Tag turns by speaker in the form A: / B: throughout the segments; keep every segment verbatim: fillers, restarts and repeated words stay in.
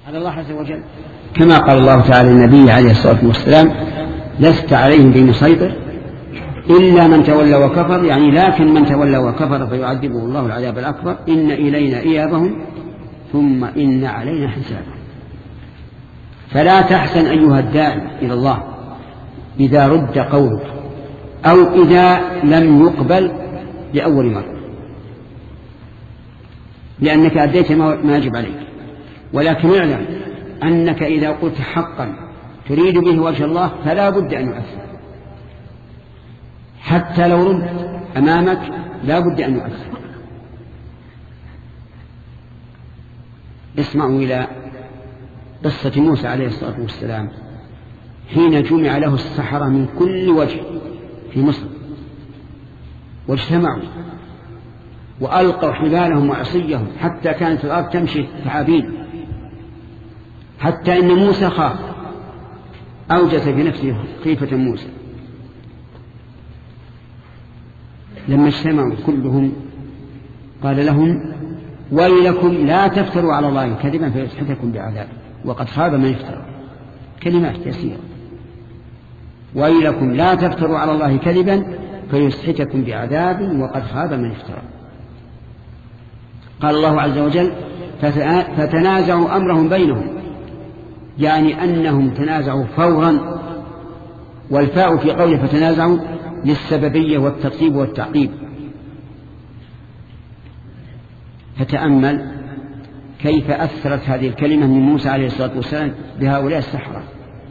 A: على الله عز وجل، كما قال الله تعالى للنبي عليه الصلاة والسلام: لست عليهم بمسيطر إلا من تولى وكفر، يعني لكن من تولى وكفر فيعذبه الله العذاب الأكبر، إن إلينا إيابهم ثم إن علينا حسابهم. فلا تحسن أيها الداعي إلى الله إذا رد قولك أو إذا لم يقبل لأول مرة، لأنك أديت ما يجب عليك، ولكن اعلم أنك إذا قلت حقا تريد به وجه الله فلا بد أن يؤثر، حتى لو رد أمامك لا بد أن يؤثر. اسمعوا إلى قصة موسى عليه الصلاة والسلام حين جمع له السحرة من كل وجه في مصر، واجتمعوا وألقوا حبالهم وعصيهم حتى كانت الأرض تمشي ثعابين، حتى إن موسى خاف، أوجس في نفسه خيفة موسى. لما اجتمعوا كلهم قال لهم: ويلكم لا تفتروا على الله كذبا فيسحتكم بعذاب وقد خاب من افترى. كلمات يسيرة: ويلكم لا تفتروا على الله كذبا فيسحتكم بعذاب وقد خاب من افترى. قال الله عز وجل: فتنازعوا أمرهم بينهم، يعني أنهم تنازعوا فورا، والفاء في قوله فتنازعوا للسببية والترتيب والتعقيب. فتأمل كيف أثرت هذه الكلمة من موسى عليه الصلاة والسلام بهؤلاء السحرة.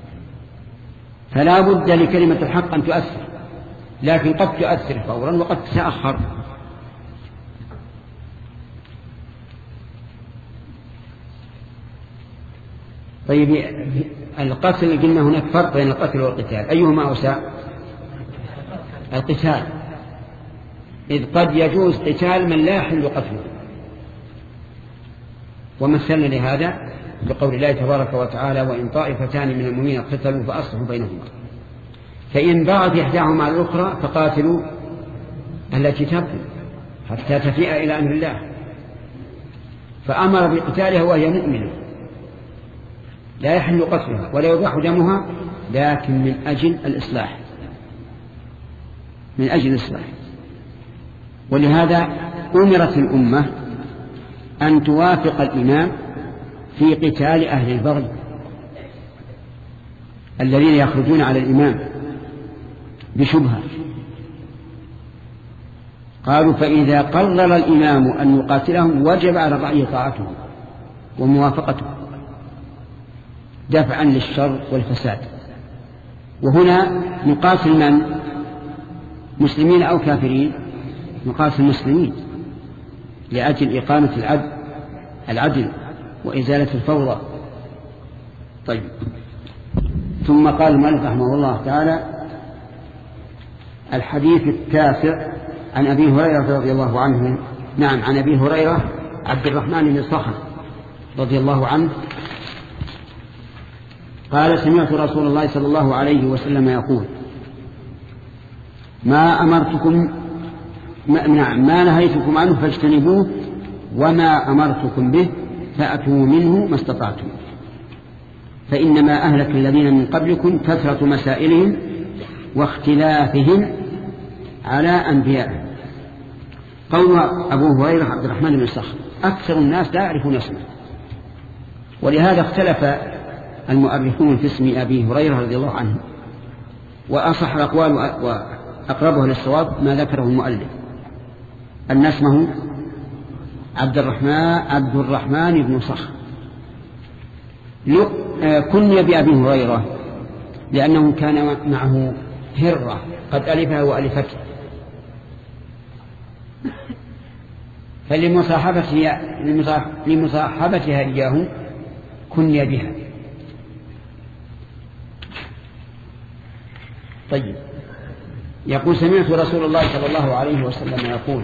A: فلا بد لكلمة الحق أن تؤثر، لكن قد تؤثر فورا وقد تتأخر. طيب، القتل قلنا هناك فرق بين القتل والقتال، أيهما أوسع؟ القتال، إذ قد يجوز قتال من لا يحل قتله، ومثلنا لهذا بقول الله تبارك وتعالى: وإن طائفتان من المؤمنين اقتتلوا فأصلحوا بينهما، فإن بغت إحداهما على الأخرى فقاتلوا التي تبغي حتى تفيء إلى أمر الله، فأمر بقتالها وهي مؤمنة لا يحل قتلها ولا يباح دمها، لكن من أجل الإصلاح، من أجل الإصلاح. ولهذا أمرت الأمة أن توافق الإمام في قتال أهل البغي الذين يخرجون على الإمام بشبهة. قالوا: فإذا قرر الإمام أن يقاتلهم وجب على الرعية طاعته وموافقته دفعا للشر والفساد. وهنا نقاتل من؟ مسلمين أو كافرين؟ نقاتل المسلمين لأجل إقامة العدل العدل وإزالة الفوضى. طيب، ثم قال المؤلف رحمه الله تعالى: الحديث التاسع عن أبي هريرة رضي الله عنه نعم عن أبي هريرة عبد الرحمن بن صخر رضي الله عنه قال: سمعت رسول الله صلى الله عليه وسلم يقول: ما أمرتكم ما, ما نهيتكم عنه فاجتنبوه، وما أمرتكم به فأتوا منه ما استطعتم، فإنما أهلك الذين من قبلكم كثرة مسائلهم واختلافهم على أنبيائهم. قول أبو هريرة عبد الرحمن بن صخر أكثر الناس لا يعرفون اسمه، ولهذا اختلف المؤرخون في اسم أبي هريرة رضي الله عنه، وأصح الأقوال وأقربه للصواب ما ذكره المؤلف أن اسمه عبد الرحمن عبد الرحمن بن صخر. كني بأبي هريرة لأنه كان معه هرة قد ألفها وألفته، فلمصاحبتها لمصاحبتها إياه كني بها. طيب، يقول: سمعت رسول الله صلى الله عليه وسلم يقول: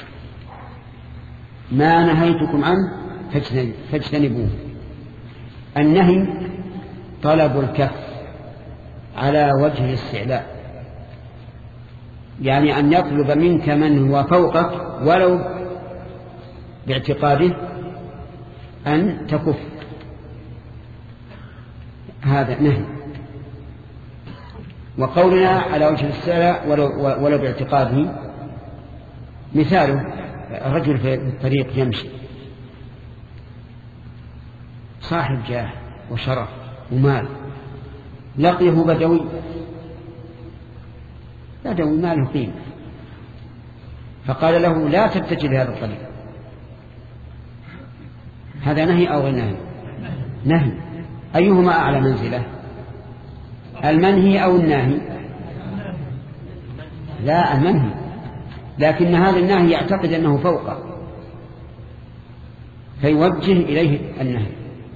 A: ما نهيتكم عنه فاجتنبوه. النهي طلب الكف على وجه الاستعلاء، يعني أن يطلب منك من هو فوقك ولو باعتقاده أن تكف هذا نهي. وقولنا على وجه الاستعلاء ولو, ولو باعتقاده مثاله رجل في الطريق يمشي صاحب جاه وشرف ومال، لقيه بدوي بدوي ماله قيمة، فقال له لا تتجه لهذا الطريق. هذا نهي أو غير نهي؟ نهي. أيهما أعلى منزلة، المنهي أو الناهي؟ لا، المنهي، لكن هذا النهي يعتقد أنه فوقه فيوجه إليه النهي.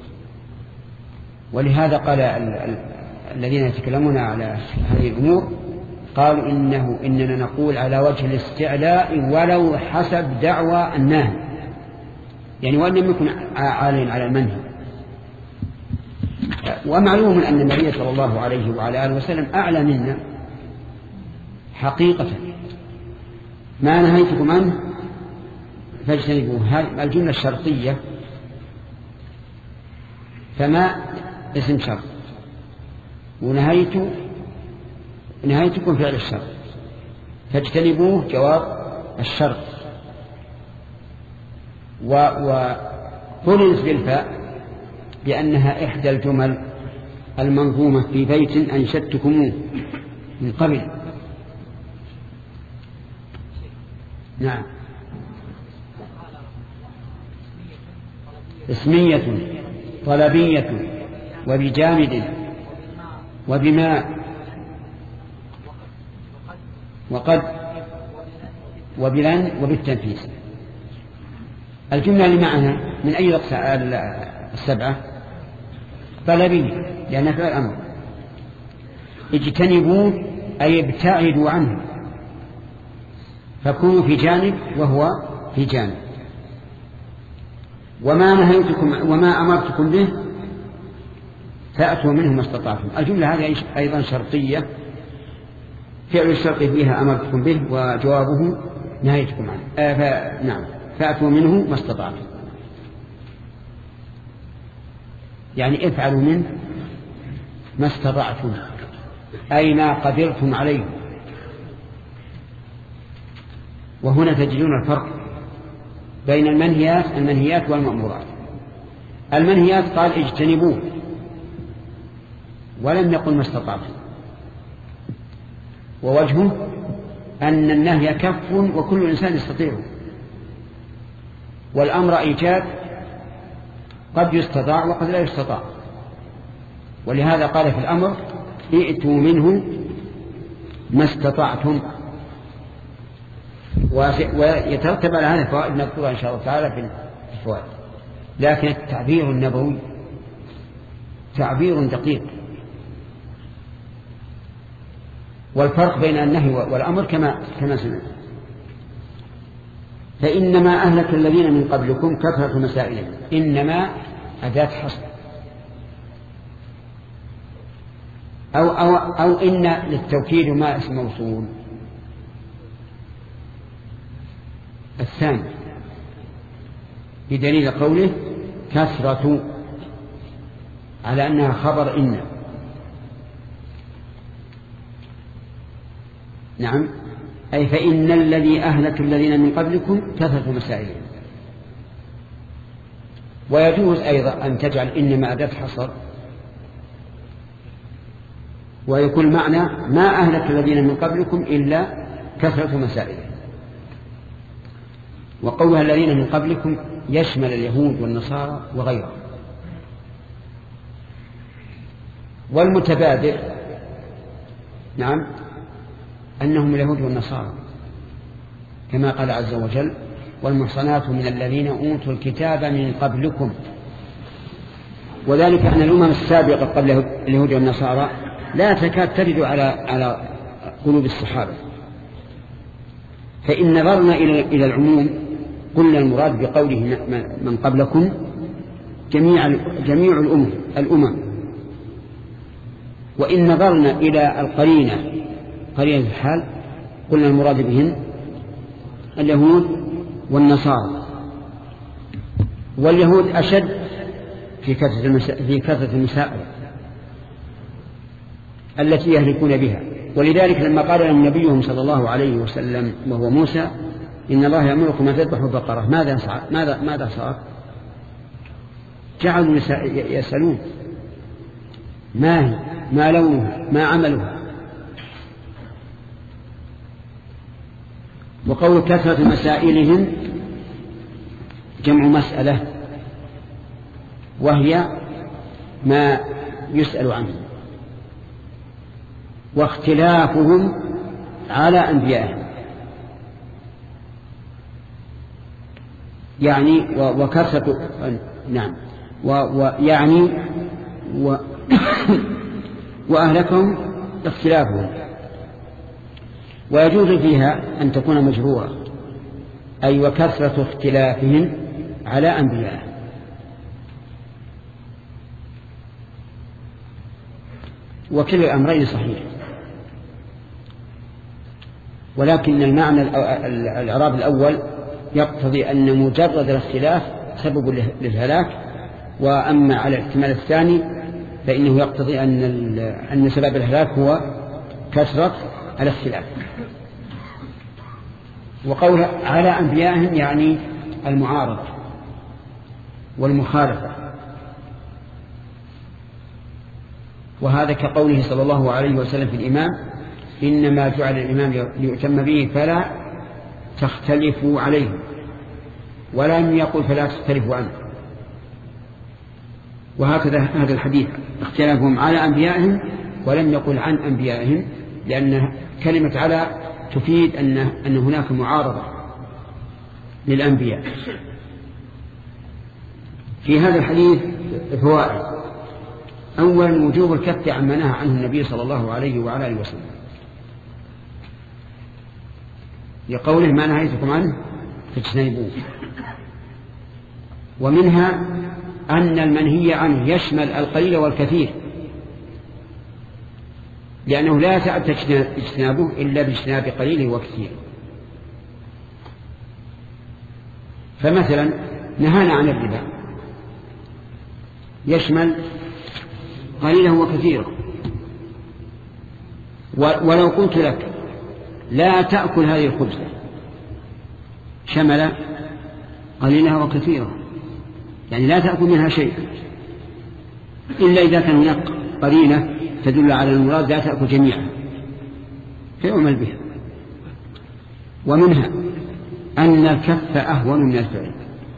A: ولهذا قال الذين يتكلمون على هذه الأمور قالوا إنه إننا نقول على وجه الاستعلاء ولو حسب دعوى الناهي، يعني وأن لم يكن عاليا على المنهي. ومعلوم أن النبي صلى الله عليه وعلى آله وسلم أعلى منا حقيقة. ما نهيتكم عنه فاجتنبوه، هذه الجملة الشرطية، فما اسم شرط، ونهيت نهيتكم فعل الشرط، فاجتنبوه جواب الشرط. وقلنس بالفاء لأنها إحدى الجمل المنظومة في بيت أنشدتكموه من قبل. نعم. اسمية طلبية وبجامد وبماء وقد وبلن وبالتنفيس. الجملة اللي معنا من أي الأقسام السبعة؟ طلبية لأنها فعل الأمر. اجتنبوا أي ابتعدوا عنه، فكونوا في جانب وهو في جانب. وما نهيتكم وما أمرتكم به فأتوا منه ما استطعتم. الجملة هذه أيضا شرطية، فعل الشرط فيها أمرتكم به وجوابه نهيتكم عنه. آه ف... نعم فأتوا منه ما استطعتم، يعني افعلوا منه ما استطعتم أي ما قدرتم عليه. وهنا تجدون الفرق بين المنهيات المنهيات والمأمورات. المنهيات قال اجتنبوه ولم يقل ما استطعتم، ووجهه أن النهي كف وكل إنسان يستطيعه، والأمر إيجاد قد يستطاع وقد لا يستطاع. ولهذا قال في الأمر ائتوا منه ما استطعتم. ويترتب على هذا الفوائد نذكرها إن شاء الله تعالى في الفوائد. لكن التعبير النبوي تعبير دقيق، والفرق بين النهي والأمر كما كما سمعت. فإنما أهلك الذين من قبلكم كثرة مسائلهم. إنما أداة حصر، أو, أو, أو إن للتوكيد ما اسم موصول. الثاني بدليل قوله كثرة على أنها خبر إن. نعم، أي فإن الذي أهلك الذين من قبلكم كثرة مسائلهم. ويجوز أيضا أن تجعل إنما أداة حصر ويكون معنى ما أهلك الذين من قبلكم إلا كثرة مسائلهم. وقولها الذين من قبلكم يشمل اليهود والنصارى وغيرهم. والمتبادر نعم أنهم اليهود والنصارى، كما قال عز وجل والمحصنات من الذين أوتوا الكتاب من قبلكم. وذلك أن الأمم السابقة قبل اليهود والنصارى لا تكاد ترد على على قلوب الصحابة. فإن نظرنا إلى العموم قلنا المراد بقوله من قبلكم جميع جميع الأمم الأمم. وإن نظرنا إلى القرينة قرينة الحال قلنا المراد بهم اليهود والنصارى. واليهود أشد في كثرة في كثرة المسائل، التي يهلكون بها. ولذلك لما قال لهم نبيهم صلى الله عليه وسلم وهو موسى إن الله يأمركم أن تذبحوا بقرة ماذا ماذا ماذا صار؟ جعلوا يسألون ما هي، ما لونها، ما عملها. وقول كثرة مسائلهم جمع مسألة، وهي ما يسأل عنه، واختلافهم على أنبيائهم، يعني وكثرة نعم ويعني و وأهلكهم اختلافهم. ويجوز فيها أن تكون مجرورة، أي وكثرة اختلافهم على أنبيائهم. وكلا الأمرين صحيح، ولكن المعنى الإعراب الأول يقتضي أن مجرد الاختلاف سبب للهلاك، وأما على الاحتمال الثاني فإنه يقتضي أن أن سبب الهلاك هو كثرة الاختلاف. وقول على أنبيائهم يعني المعارضة والمخالفة، وهذا كقوله صلى الله عليه وسلم في الإمام إنما جعل الإمام ليؤتم به فلا تختلفوا عليه، ولم يقل فلا تختلفوا عنه. وهكذا هذا الحديث اختلافهم على أنبيائهم ولم يقل عن أنبيائهم، لأن كلمة على تفيد أن أن هناك معارضة للأنبياء. في هذا الحديث فوائد: أولا وجوب الكف عما نهى عنه النبي صلى الله عليه وعلى آله وسلم، لقوله ما نهيتكم عنه فاجتنبوه. ومنها أن المنهي عنه يشمل القليل والكثير، لأنه لا يتأتى اجتنابه إلا باجتناب قليله وكثيره. فمثلا نهانا عن الربا يشمل قليله وكثيره، ولو قلت لك لا تأكل هذه الخبزة شمل قليلها وكثيرها، يعني لا تأكل منها شيء إلا إذا كان هناك قرينة تدل على المراد لا تأكل جميعا فيعمل بها. ومنها أن الكف أهون من الفعل،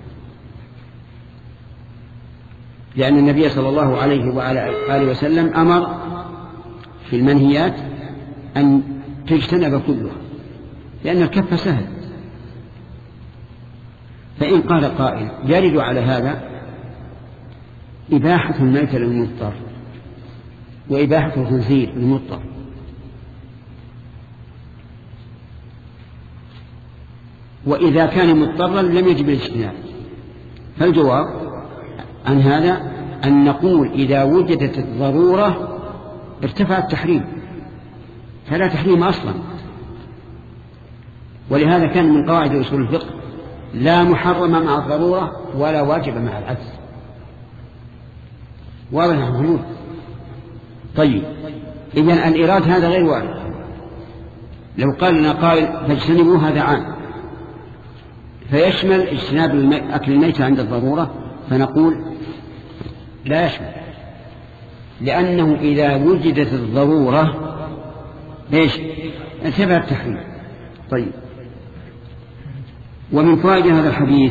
A: لأن النبي صلى الله عليه وعلى آله وسلم أمر في المنهيات أن تجتنب كلها، لأن الكف سهل. فإن قال قائل يرد على هذا إباحة الميت للمضطر وإباحة الخنزير للمضطر، وإذا كان مضطرا لم يجب الاجتناب. فالجواب عن هذا أن نقول إذا وجدت الضرورة ارتفع التحريم، فلا تحريم أصلا. ولهذا كان من قواعد أصول الفقه لا محرم مع الضرورة ولا واجب مع العجز. واضح يا محمود؟ طيب إذن الإيراد هذا غير وارد. لو قال لنا قائل فاجتنبوا هذا عام فيشمل اجتناب أكل الميتة عند الضرورة، فنقول لا يشمل، لأنه إذا وجدت الضرورة ليش انتبه التحريم. طيب ومن فوائد هذا الحديث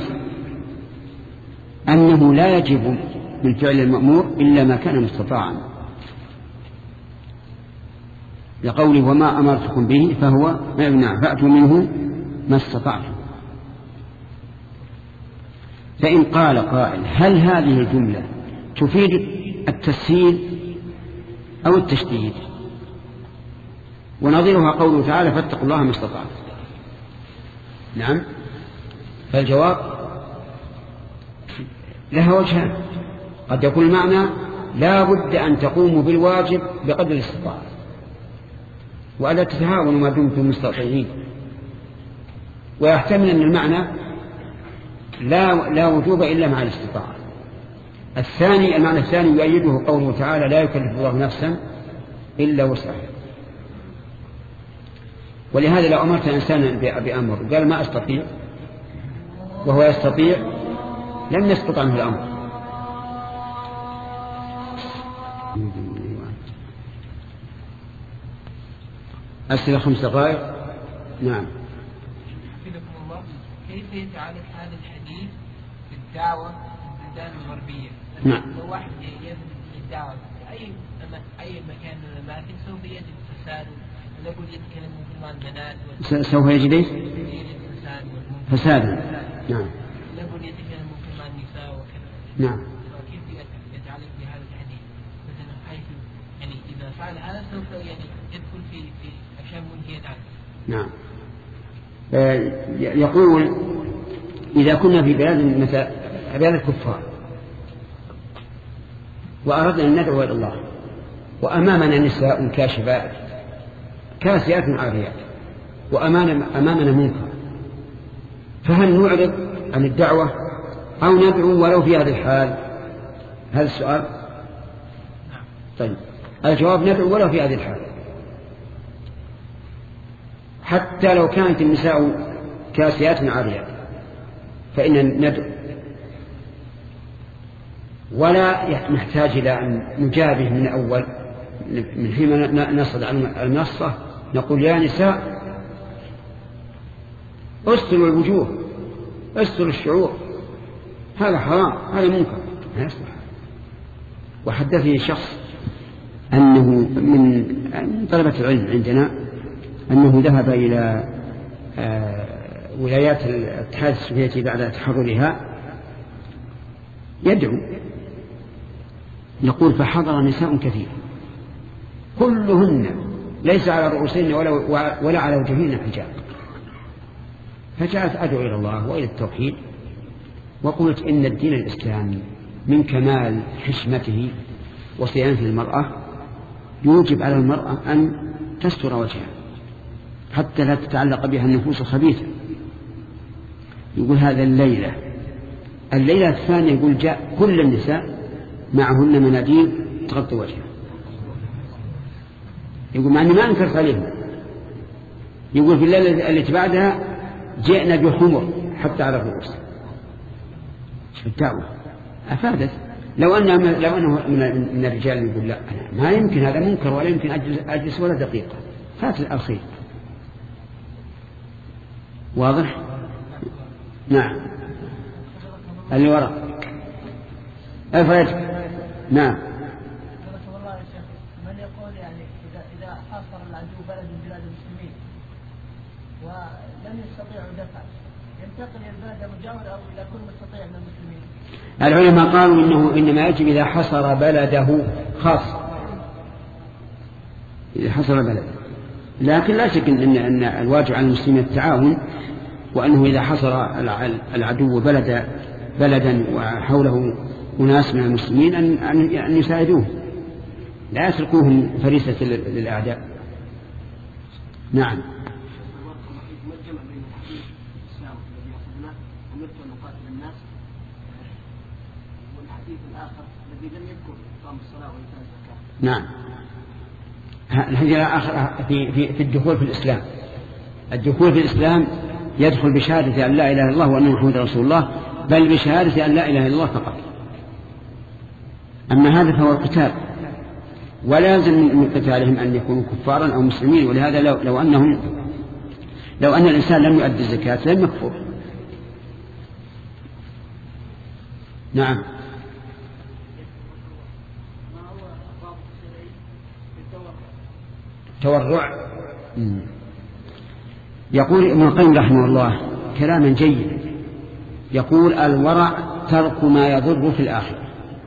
A: أنه لا يجب بالفعل المأمور إلا ما كان مستطاعا، لقوله وما أمرتكم به فهو نعم فأتوا منه ما استطعتم. فإن قال قائل هل هذه الجملة تفيد التسهيل أو التشديد؟ ونظيرها قوله تعالى فاتقوا الله ما استطعتم. نعم، فالجواب لها وجهان. قد يكون المعنى لا بد أن تقوموا بالواجب بقدر الاستطاعة وألا تتهاونوا ما دمتم مستطيعين، ويحتمل أن المعنى لا, لا وجوب إلا مع الاستطاعة. الثاني المعنى الثاني يؤيده قوله تعالى لا يكلف الله نفسا إلا وسعه. ولهذا لو أمرت إنسانا بأمر قال ما أستطيع وهو يستطيع لم يسقط عنه الأمر. أسئلة خمس دقائق. نعم.
B: حفظكم الله، كيف يتعالج هذا الحديث في الدعوة في البلدان الغربية؟
A: نعم.
B: لو واحد يذهب للدعوة في أي أي مكان من الأماكن سوف يجد فساد، ولابد يتكلمون في المعنات
A: سوف يجد إيش؟ فسادا. نعم.
B: لابد يتكلمون في مع النساء وكذا.
A: نعم.
B: كيف يتعالج بهذا الحديث؟ مثلا حيث يعني إذا فعل هذا سوف يعني يدخل في في أشياء منهية عنه.
A: نعم. يقول إذا كنا في بلاد مثل بلاد الكفار وأردنا أن ندعو إلى الله وأمامنا نساء كاشفات كاسيات عاريات وأمامنا أمامنا منكر، فهل نعرض عن الدعوة أو ندعو ولو في هذا الحال؟ هذا السؤال. طيب الجواب ندعو ولو في هذه الحال، حتى لو كانت النساء كاسيات عاريات فإن ندعو، ولا نحتاج إلى أن نجابه من أول من حين نصعد على المنصة نقول يا نساء استروا الوجوه استروا الشعور، هذا حرام هذا منكر لا يصلح. وحدثني شخص أنه من طلبة العلم عندنا أنه ذهب إلى ولايات الاتحاد السوفيتي بعد تحررها يدعو، يقول فحضر نساء كثير كلهن ليس على رؤوسهن ولا, ولا على وجههن حجاب، فجاءت أدعو إلى الله وإلى التوحيد وقلت إن الدين الإسلامي من كمال حشمته وصيانة المرأة يوجب على المرأة أن تستر وجهها حتى لا تتعلق بها النفوس الخبيثة. يقول هذا الليلة الليلة الثانية يقول جاء كل النساء معهن مناديل تغطي وجهها، يقول مع أني ما أنكرت عليهم، يقول في الليلة التي بعدها جئنا بحمر حتى على الرؤوس. الدعوة أفادت. لو أن لو أنه من الرجال يقول لا أنا ما يمكن هذا منكر ولا يمكن أجلس ولا دقيقة، فات الخير. واضح؟ نعم. اللي وراء أفرج. نعم.
B: من يقول يعني إذا إذا حاصر العدو بلد من بلاد المسلمين ولم يستطيعوا دفعه ينتقل إلى البلد المجاور أو إلى كل مستطيع من المسلمين؟
A: العلماء قالوا إنه إنما يجب إذا حصر بلده خاص، إذا حصر بلده، لكن لا شك إن أن الواجب على المسلمين التعاون، وأنه إذا حصر العدو بلد بلدا وحوله أناس من المسلمين أن أن يساعدوه لا يتركوهم فريسة للأعداء. نعم. نعم. الحديث الآخر في في في الدخول في الإسلام. الدخول في الإسلام يدخل بشهادة أن لا إله إلا الله وأن محمد رسول الله، بل بشهادة أن لا إله إلا الله فقط. أما هذا فهو القتال، ولا يلزم من قتالهم أن يكونوا كفارا أو مسلمين. ولهذا لو, لو أنهم لو أن الإنسان لم يؤدي الزكاة لم يكفر. نعم. تورع. يقول ابن القيم رحمه الله كلاما جيدا، يقول الورع ترك ما يضر في الآخرة،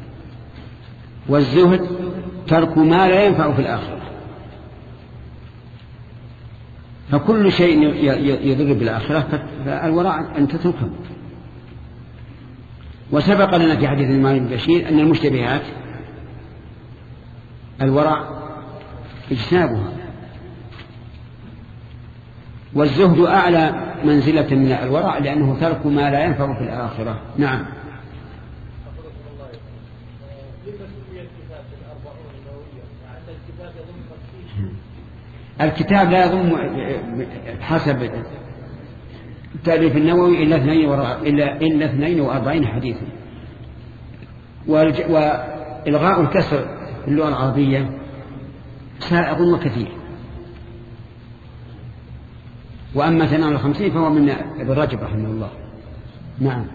A: والزهد ترك ما لا ينفع في الآخرة. فكل شيء يضر بالآخرة فالورع أن تتركه. وسبق لنا في حديث النعمان بن بشير أن المشتبهات الورع اجتنابها، والزهد أعلى منزلة من الورع لأنه ترك ما لا ينفع في الآخرة. نعم. الكتاب لا يضم حسب تأليف النووي إلا اثنين إلا إلا اثنين وأربعين حديثا. وإلغاء الكسر في اللغة العربية سائغ وكثير. وأما ثمان وخمسين فهو من ابن رجب رحمه الله. نعم.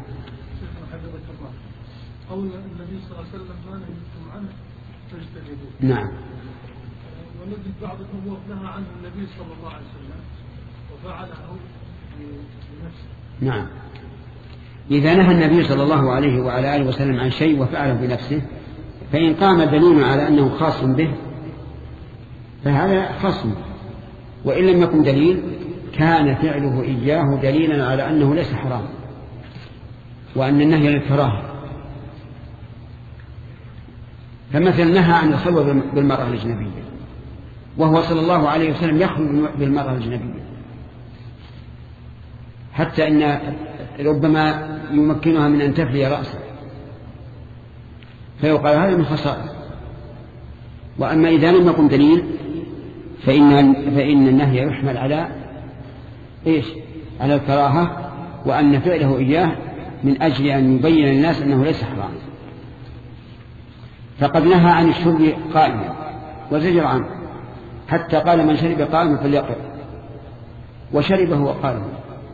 C: قول النبي صلى الله عليه وسلم ما نهيتم عنه فاجتنبوه.
A: نعم.
C: ونجد بعض الأمور نهى عنه النبي صلى الله عليه وسلم وفعله بنفسه.
A: نعم. إذا نهى النبي صلى الله عليه وعلى آله وسلم عن شيء وفعله بنفسه، فإن قام دليل على أنه خاص به فهذا خاص به، وإن لم يكن دليل كان فعله إياه دليلا على أنه ليس حرام، وأن النهي للكراهة. فمثلا نهى عن الخلوة بالمرأة الأجنبية، وهو صلى الله عليه وسلم يخلو بالمرأة الأجنبية، حتى إن ربما يمكنها من أن تفلي رأسه، فيقال هذا من خصائص. وأما إذا لم يكن دليل فإن, فإن النهي يحمل على إيش؟ على الكراهة، وأن فعله إياه من أجل أن يبين للناس أنه ليس حرام. فقد نهى عن الشرب قائما وزجر عنه، حتى قال من شرب قائما فليقر، وشرب هو قائما،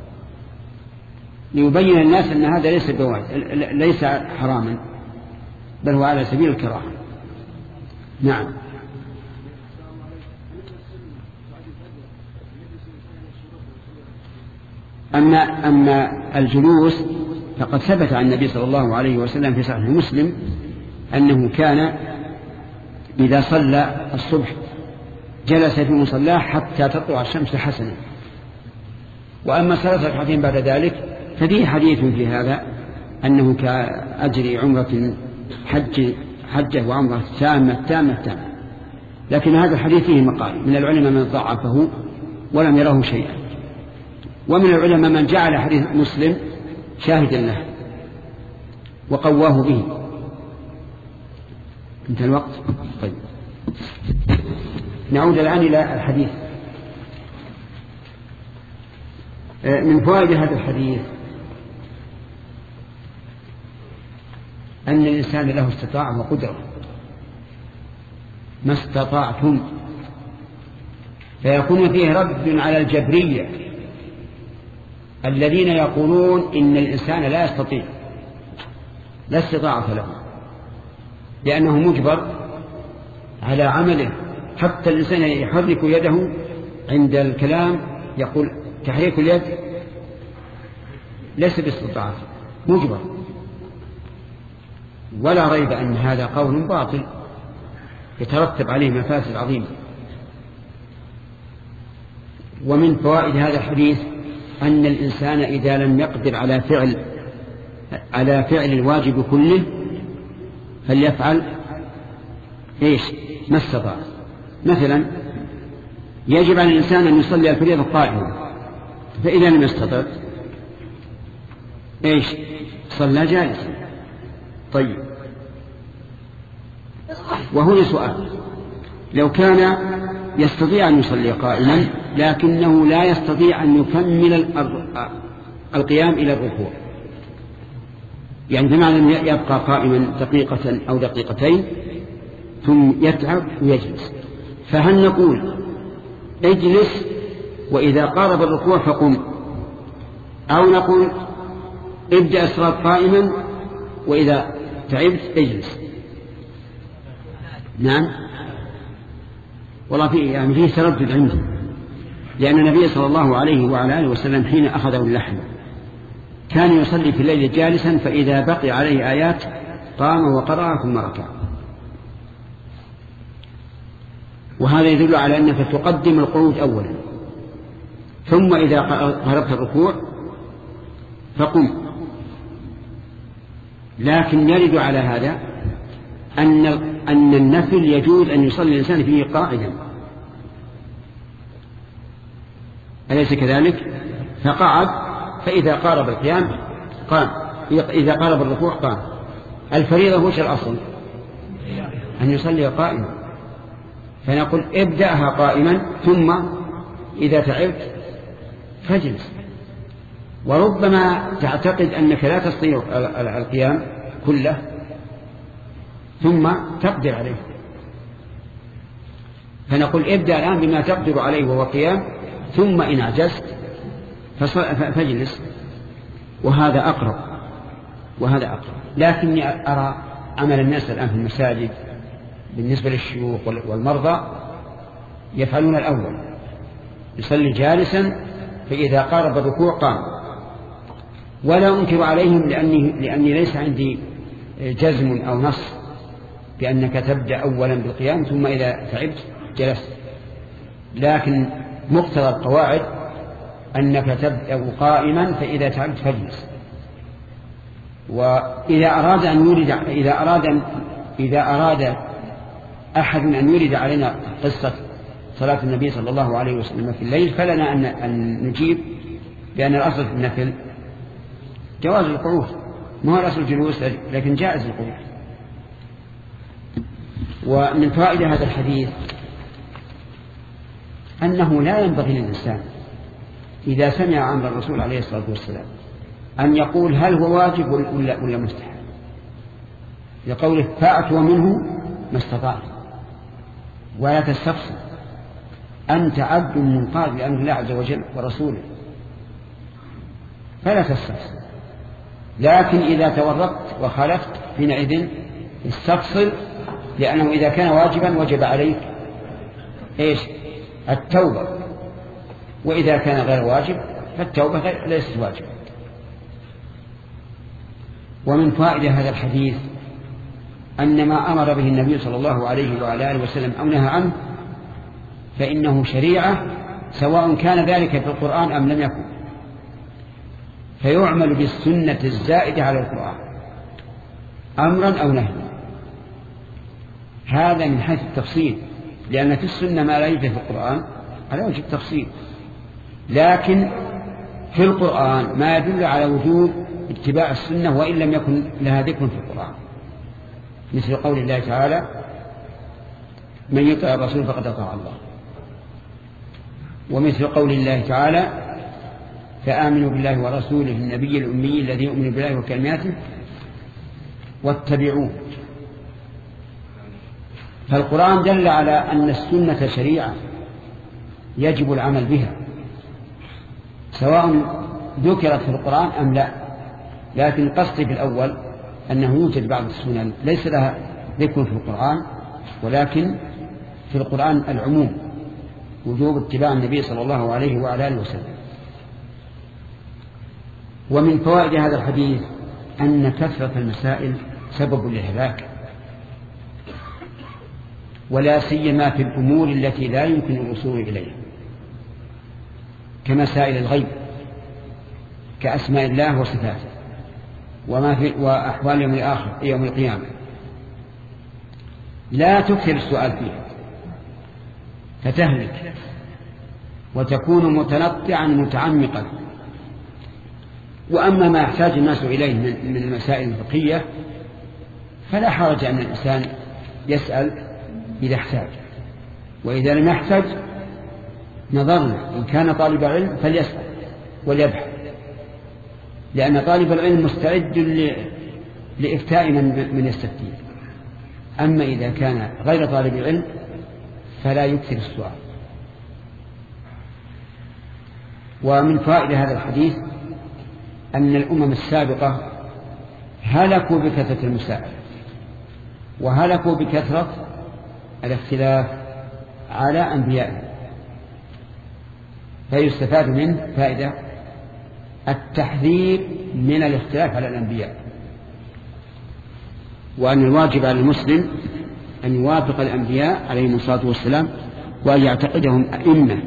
A: ليبين الناس أن هذا ليس بواجب، ليس حراما، بل هو على سبيل الكراهة. نعم. أما, أما الجلوس فقد ثبت عن النبي صلى الله عليه وسلم في صحيح مسلم أنه كان إذا صلى الصبح جلس في مصلاه حتى تطلع الشمس حسنا. وأما صلاة ركعتين بعد ذلك ففيه حديث في هذا أنه كأجر عمرة حج حجة وعمرة تامة تامة تامة. لكن هذا الحديث فيه مقال من العلماء من ضعفه ولم يره شيئا، ومن العلماء من جعل حديث مسلم شاهدا له وقواه به. انتهى الوقت. طيب نعود الآن إلى الحديث. من فوائد هذا الحديث أن الإنسان له استطاعة وقدرة، ما استطعتم، فيكون فيه رد على الجبرية الذين يقولون إن الإنسان لا يستطيع، لا استطاعة له، لأنه مجبر على عمله. حتى الإنسان يحرك يده عند الكلام يقول تحريك اليد ليس باستطاعة، مجبر. ولا ريب أن هذا قول باطل يترتب عليه مفاسد عظيمة. ومن فوائد هذا الحديث أن الإنسان إذا لم يقدر على فعل على فعل الواجب كله فليفعل إيش؟ ما استطاع. مثلا يجب على الإنسان أن يصلي الفريضة قائما، فإذا لم يستطع إيش؟ صلى جالسا. طيب، وهنا سؤال: لو كان يستطيع أن يصلي قائما لكنه لا يستطيع أن يكمل القيام إلى الركوع، يعني بمعنى أن يبقى قائما دقيقة أو دقيقتين ثم يتعب ويجلس، فهل نقول اجلس وإذا قارب الركوع فقم، أو نقول ابدأ الصلاة قائما وإذا تعبت اجلس؟ نعم، والله فيه يعني فيه تردد عنده، لأن النبي صلى الله عليه وعلى آله وسلم حين أخذه اللحم كان يصلي في الليل جالسا، فإذا بقي عليه آيات قام وقرأ ثم ركع. وهذا يدل على أنك تقدم القعود أولا، ثم إذا قربت الركوع فقم. لكن يرد على هذا أن أن النفل يجوز أن يصلي الإنسان فيه قاعدا، أليس كذلك؟ فقعد، فإذا قارب القيام قام، إذا قارب الركوع قام. الفريضة وش الأصل؟ أن يصلي قائما، فنقول ابدأها قائما ثم إذا تعبت فاجلس. وربما تعتقد أنك لا تستطيع القيام كله ثم تقدر عليه، فنقول ابدأ الآن بما تقدر عليه وهو قيام، ثم إن عجزت فاجلس. وهذا أقرب وهذا أقرب. لكني أرى عمل الناس الآن في المساجد بالنسبة للشيوخ والمرضى يفعلون الأول، يصلي جالسا فإذا قارب الركوع قام. ولا أنكر عليهم لأني, لأني ليس عندي جزم أو نص بأنك تبدأ أولا بالقيام ثم إذا تعبت جلست، لكن مقتضى القواعد أنك تبدأ قائما فإذا تعبت فاجلس. وإذا أراد أن يورد إذا أراد إذا أراد أحد أن يورد علينا قصة صلاة النبي صلى الله عليه وسلم في الليل فلنا أن, أن نجيب بأن الأصل في النفل جواز القعود، ما هو الأصل الجلوس لكن جائز القعود. ومن فوائد هذا الحديث أنه لا ينبغي للإنسان إذا سمع أمر الرسول عليه الصلاة والسلام أن يقول هل هو واجب ولا, ولا مستحب، لقوله فأتوا منه ما استطعت، ولا تستفسر، أنت عبد منقاد لأمر الله عز وجل ورسوله فلا تستفسر. لكن إذا تورطت وخالفت حينئذ استفصل، لأنه إذا كان واجبا وجب عليك إيش؟ التوبة، وإذا كان غير واجب فالتوبة ليست واجبة. ومن فائدة هذا الحديث أن ما أمر به النبي صلى الله عليه وعلى آله وسلم أو نهى عنه فإنه شريعة، سواء كان ذلك في القرآن أم لم يكن، فيعمل بالسنة الزائدة على القرآن أمرا أو نهيا. هذا من حيث التفصيل، لأن في السنة ما لا يوجد في القرآن على وجه التفصيل، لكن في القرآن ما يدل على وجوب اتباع السنة وإن لم يكن لها ذكر في القرآن، مثل قول الله تعالى من يطع الرسول فقد أطاع الله، ومثل قول الله تعالى فآمنوا بالله ورسوله النبي الأمي الذي يؤمن بالله وكلماته واتبعوه. فالقرآن دل على أن السنة شريعة يجب العمل بها، سواء ذكرت في القرآن أم لا. لكن قصدي في الأول أنه يوجد بعض السنن ليس لها ذكر في القرآن، ولكن في القرآن العموم وجوب اتباع النبي صلى الله عليه وعلى آله وسلم. ومن فوائد هذا الحديث أن كثرة المسائل سبب للهلاك، ولا سيما في الأمور التي لا يمكن الوصول إليها كمسائل الغيب كأسماء الله وصفاته وما في وأحوال يوم الآخر يوم القيامة. لا تكثر السؤال فيها فتهلك وتكون متنطعا متعمقا. وأما ما يحتاج الناس إليه من المسائل الفقهية فلا حرج أن الإنسان يسأل إذا احتاج، وإذا لم يحتاج نظرنا إن كان طالب علم فليسأل وليبحث، لأن طالب العلم مستعد لإفتاء من يستفتيه. أما إذا كان غير طالب العلم فلا يكثر السؤال. ومن فائدة هذا الحديث أن الأمم السابقة هلكوا بكثرة المسائل وهلكوا بكثرة الاختلاف على أنبيائهم، فيستفاد منه فائدة التحذير من الاختلاف على الأنبياء، وأن الواجب على المسلم أن يوافق الأنبياء عليهم الصلاة والسلام وأن يعتقدهم أئمة.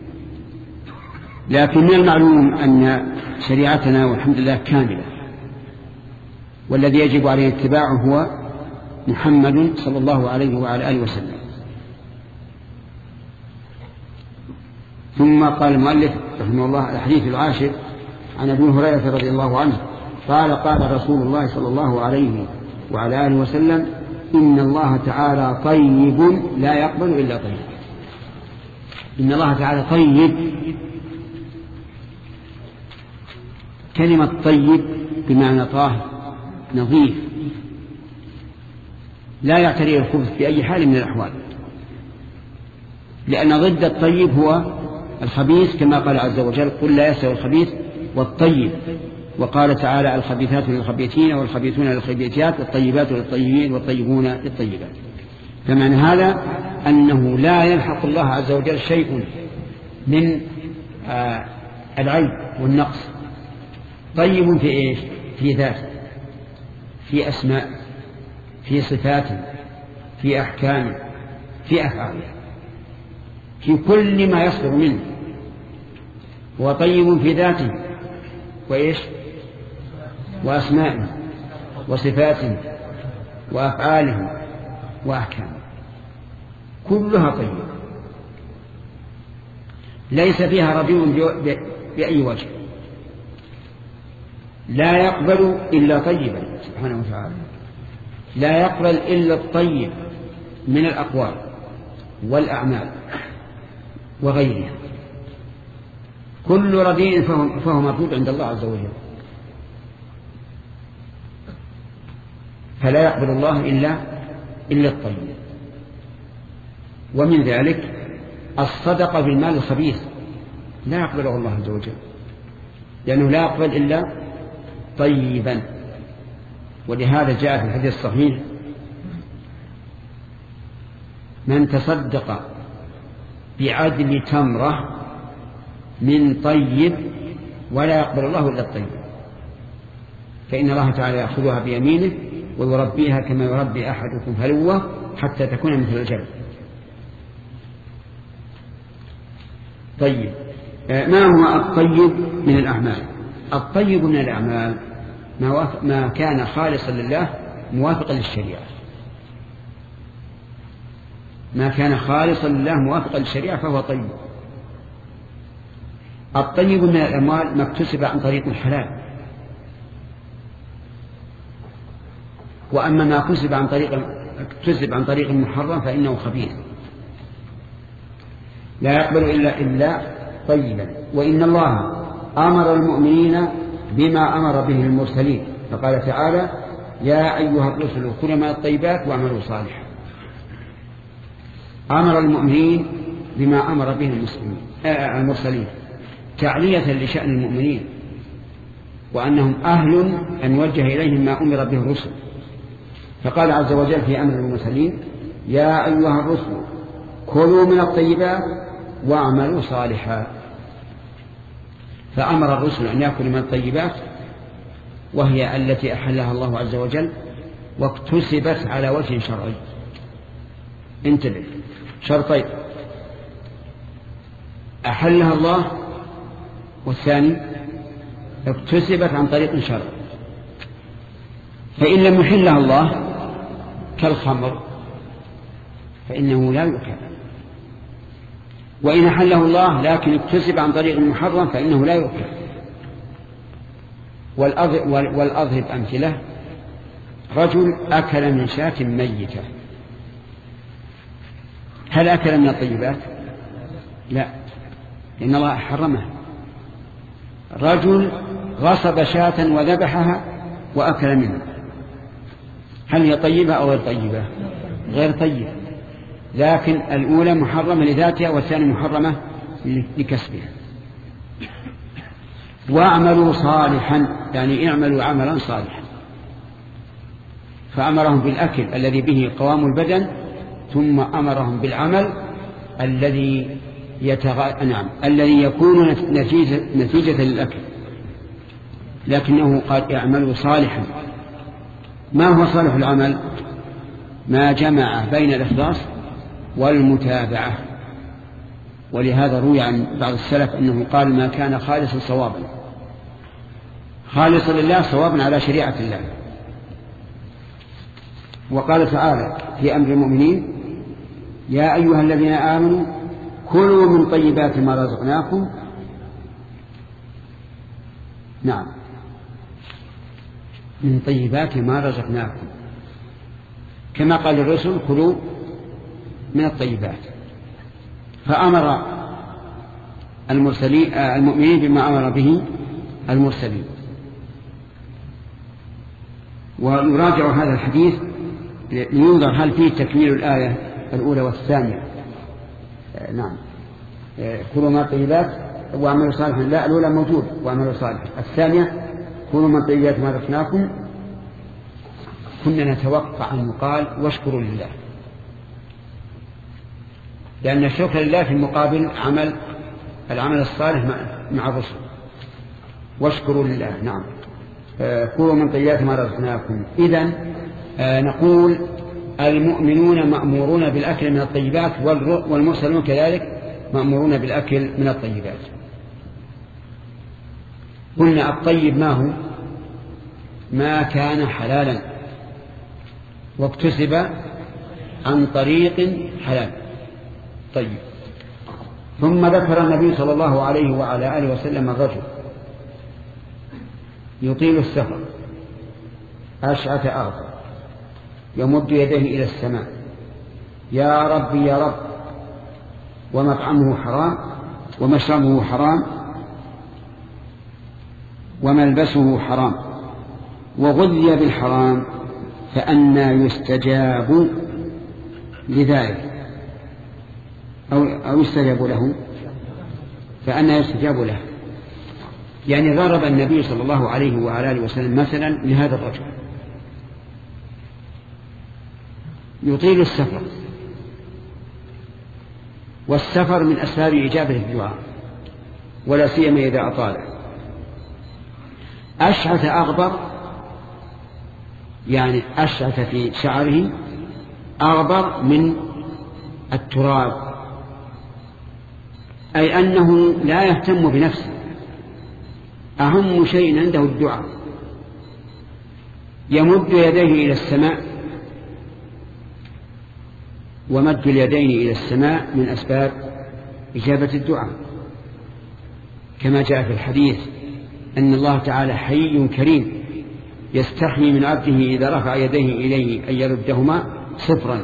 A: لكن من المعلوم أن شريعتنا والحمد لله كاملة، والذي يجب عليه اتباعه هو محمد صلى الله عليه وعلى آله وسلم. ثم قال المؤلف رحمه الله الحديث العاشر عن أبي هريرة رضي الله عنه قال قال رسول الله صلى الله عليه وعلى آله وسلم إن الله تعالى طيب لا يقبل إلا طيب. إن الله تعالى طيب، كلمة طيب بمعنى طاهر نظيف، لا يعتريه الخبث في أي حال من الأحوال، لأن ضد الطيب هو الخبيث، كما قال عز وجل قل لا يستوي الخبيث والطيب. وقال تعالى الخبيثات للخبيثين والخبيثون للخبيثات والطيبات للطيبين والطيبون للطيبات. فمعنى هذا أنه لا يلحق الله عز وجل شيء من آه العيب والنقص. طيب في إيش؟ في ذات، في أسماء، في صفات، في أحكام، في أفعال، في كل ما يصدر منه. هو طيب في ذاته وإيش؟ وأسمائه وصفاته وأفعاله وأحكامه، كلها طيبة ليس فيها رديء بأي وجه، لا يقبل إلا طيبا سبحانه وتعالى، لا يقبل إلا الطيب من الأقوال والأعمال وغيرها. كل رديء فهو, فهو مرفوض عند الله عز وجل، فلا يقبل الله إلا إلا الطيب. ومن ذلك الصدقة بالمال الخبيث لا يقبله الله عز وجل، لأنه لا يقبل إلا طيبا. ولهذا جاء في الحديث الصحيح من تصدق بعدل تمرة من طيب ولا يقبل الله إلا الطيب، فإن الله تعالى يأخذها بيمينه ويربيها كما يربي أحدكم فلوة حتى تكون مثل الجبل. طيب، ما هو الطيب من الأعمال؟ الطيب من الأعمال ما كان خالصا لله موافقا للشريعة، ما كان خالصا لله موافقا للشريعة فهو طيب. الطيب من الأموال ما اكتسب عن طريق الحلال، وأما ما اكتسب عن طريق اكتسب عن طريق المحرم فإنه خبيث لا يقبل إلا إلا طيبا. وإن الله أمر المؤمنين بما أمر به المرسلين، فقال تعالى يا أيها الرسل كلوا من الطيبات واعملوا صالحا. أمر المؤمنين بما أمر به المسلمين آه المرسلين تعلية لشأن المؤمنين، وأنهم أهل أن يوجه إليهم ما أمر به الرسل. فقال عز وجل في أمر المرسلين يا أيها الرسل كلوا من الطيبات واعملوا صالحا. فأمر الرسل أن يأكلوا من الطيبات، وهي التي أحلها الله عز وجل واكتسبت على وجه شرعي. انتبه، شرطين أحلها الله، والثاني اكتسبت عن طريق شرعي. فإن لم يحلها الله كالخمر فإنه لا يؤكل، وإن أحله الله لكن اكتسب عن طريق المحرم فإنه لا يؤكل. والأضرب أمثلة: رجل أكل من شاة ميتة، هل أكل من الطيبات؟ لا، إن الله حرمها. رجل غصب شاة وذبحها وأكل منها، هل هي طيبة أو غير طيبة؟ غير طيبة، لكن الأولى محرمة لذاتها والثانية محرمة لكسبها. واعملوا صالحا يعني اعملوا عملا صالحا، فأمرهم بالأكل الذي به قوام البدن، ثم أمرهم بالعمل الذي يتغ... نعم الذي يكون نتيجة, نتيجة للأكل، لكنه قال اعملوا صالحا. ما هو صالح العمل؟ ما جمع بين الإخلاص والمتابعة. ولهذا روي عن بعض السلف أنه قال ما كان خالصا صوابا، خالصا لله صوابا على شريعة الله. وقال تعالى في أمر المؤمنين يا أيها الذين آمنوا كلوا من طيبات ما رزقناكم. نعم، من طيبات ما رزقناكم. كما قال الرسل كلوا من الطيبات، فأمر المرسلين المؤمنين بما أمر به المرسلين. ويراجع هذا الحديث لينظر هل فيه تكميل الآية الأولى والثانية. نعم، كلوا من الطيبات واعملوا صالحا، لا الأولى موجود واعملوا صالحا، الثانية كلوا من الطيبات ما رزقناكم. كنا نتوقع أن يقال واشكروا لله، لأن الشكر لله في المقابل عمل العمل الصالح مع الرسل. واشكروا لله. نعم، كلوا من طيبات ما رزقناكم. إذن نقول المؤمنون مأمورون بالأكل من الطيبات، والمرسلون كذلك مأمورون بالأكل من الطيبات. قلنا الطيب ما هو؟ ما كان حلالا واكتسب عن طريق حلال. طيب، ثم ذكر النبي صلى الله عليه وعلى آله وسلم الرجل يطيل السفر أشعث أغبر يمد يديه إلى السماء يا رب يا رب، ومطعمه حرام ومشربه حرام وملبسه حرام وغذي بالحرام، فأنى يستجاب لذلك أو, أو يستجاب له فأنى يستجاب له. يعني ضرب النبي صلى الله عليه وعلى آله وسلم مثلا لهذا الرجل يطيل السفر، والسفر من أسباب إجابة الدعاء ولا سيما إذا أطال. أشعث أغبر يعني أشعث في شعره أغبر من التراب، أي أنه لا يهتم بنفسه، أهم شيء عنده الدعاء. يمد يديه إلى السماء، ومد اليدين إلى السماء من أسباب إجابة الدعاء، كما جاء في الحديث أن الله تعالى حي كريم يستحيي من عبده إذا رفع يديه إليه أن يردهما صفرا.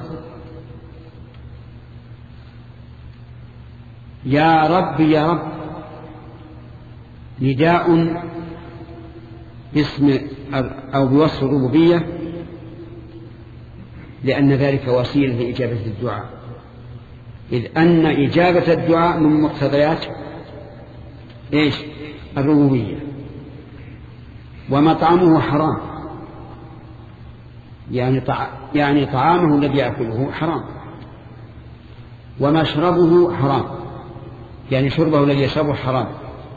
A: يا رب يا رب نداء باسم أو بوصف الربوبية، لأن ذلك وسيلة لإجابة الدعاء، إذ أن إجابة الدعاء من مقتضيات إيش؟ الربوبية. ومطعمه حرام يعني, طع... يعني طعامه الذي يأكله حرام، ومشربه حرام يعني شربه الذي يشربه حرام،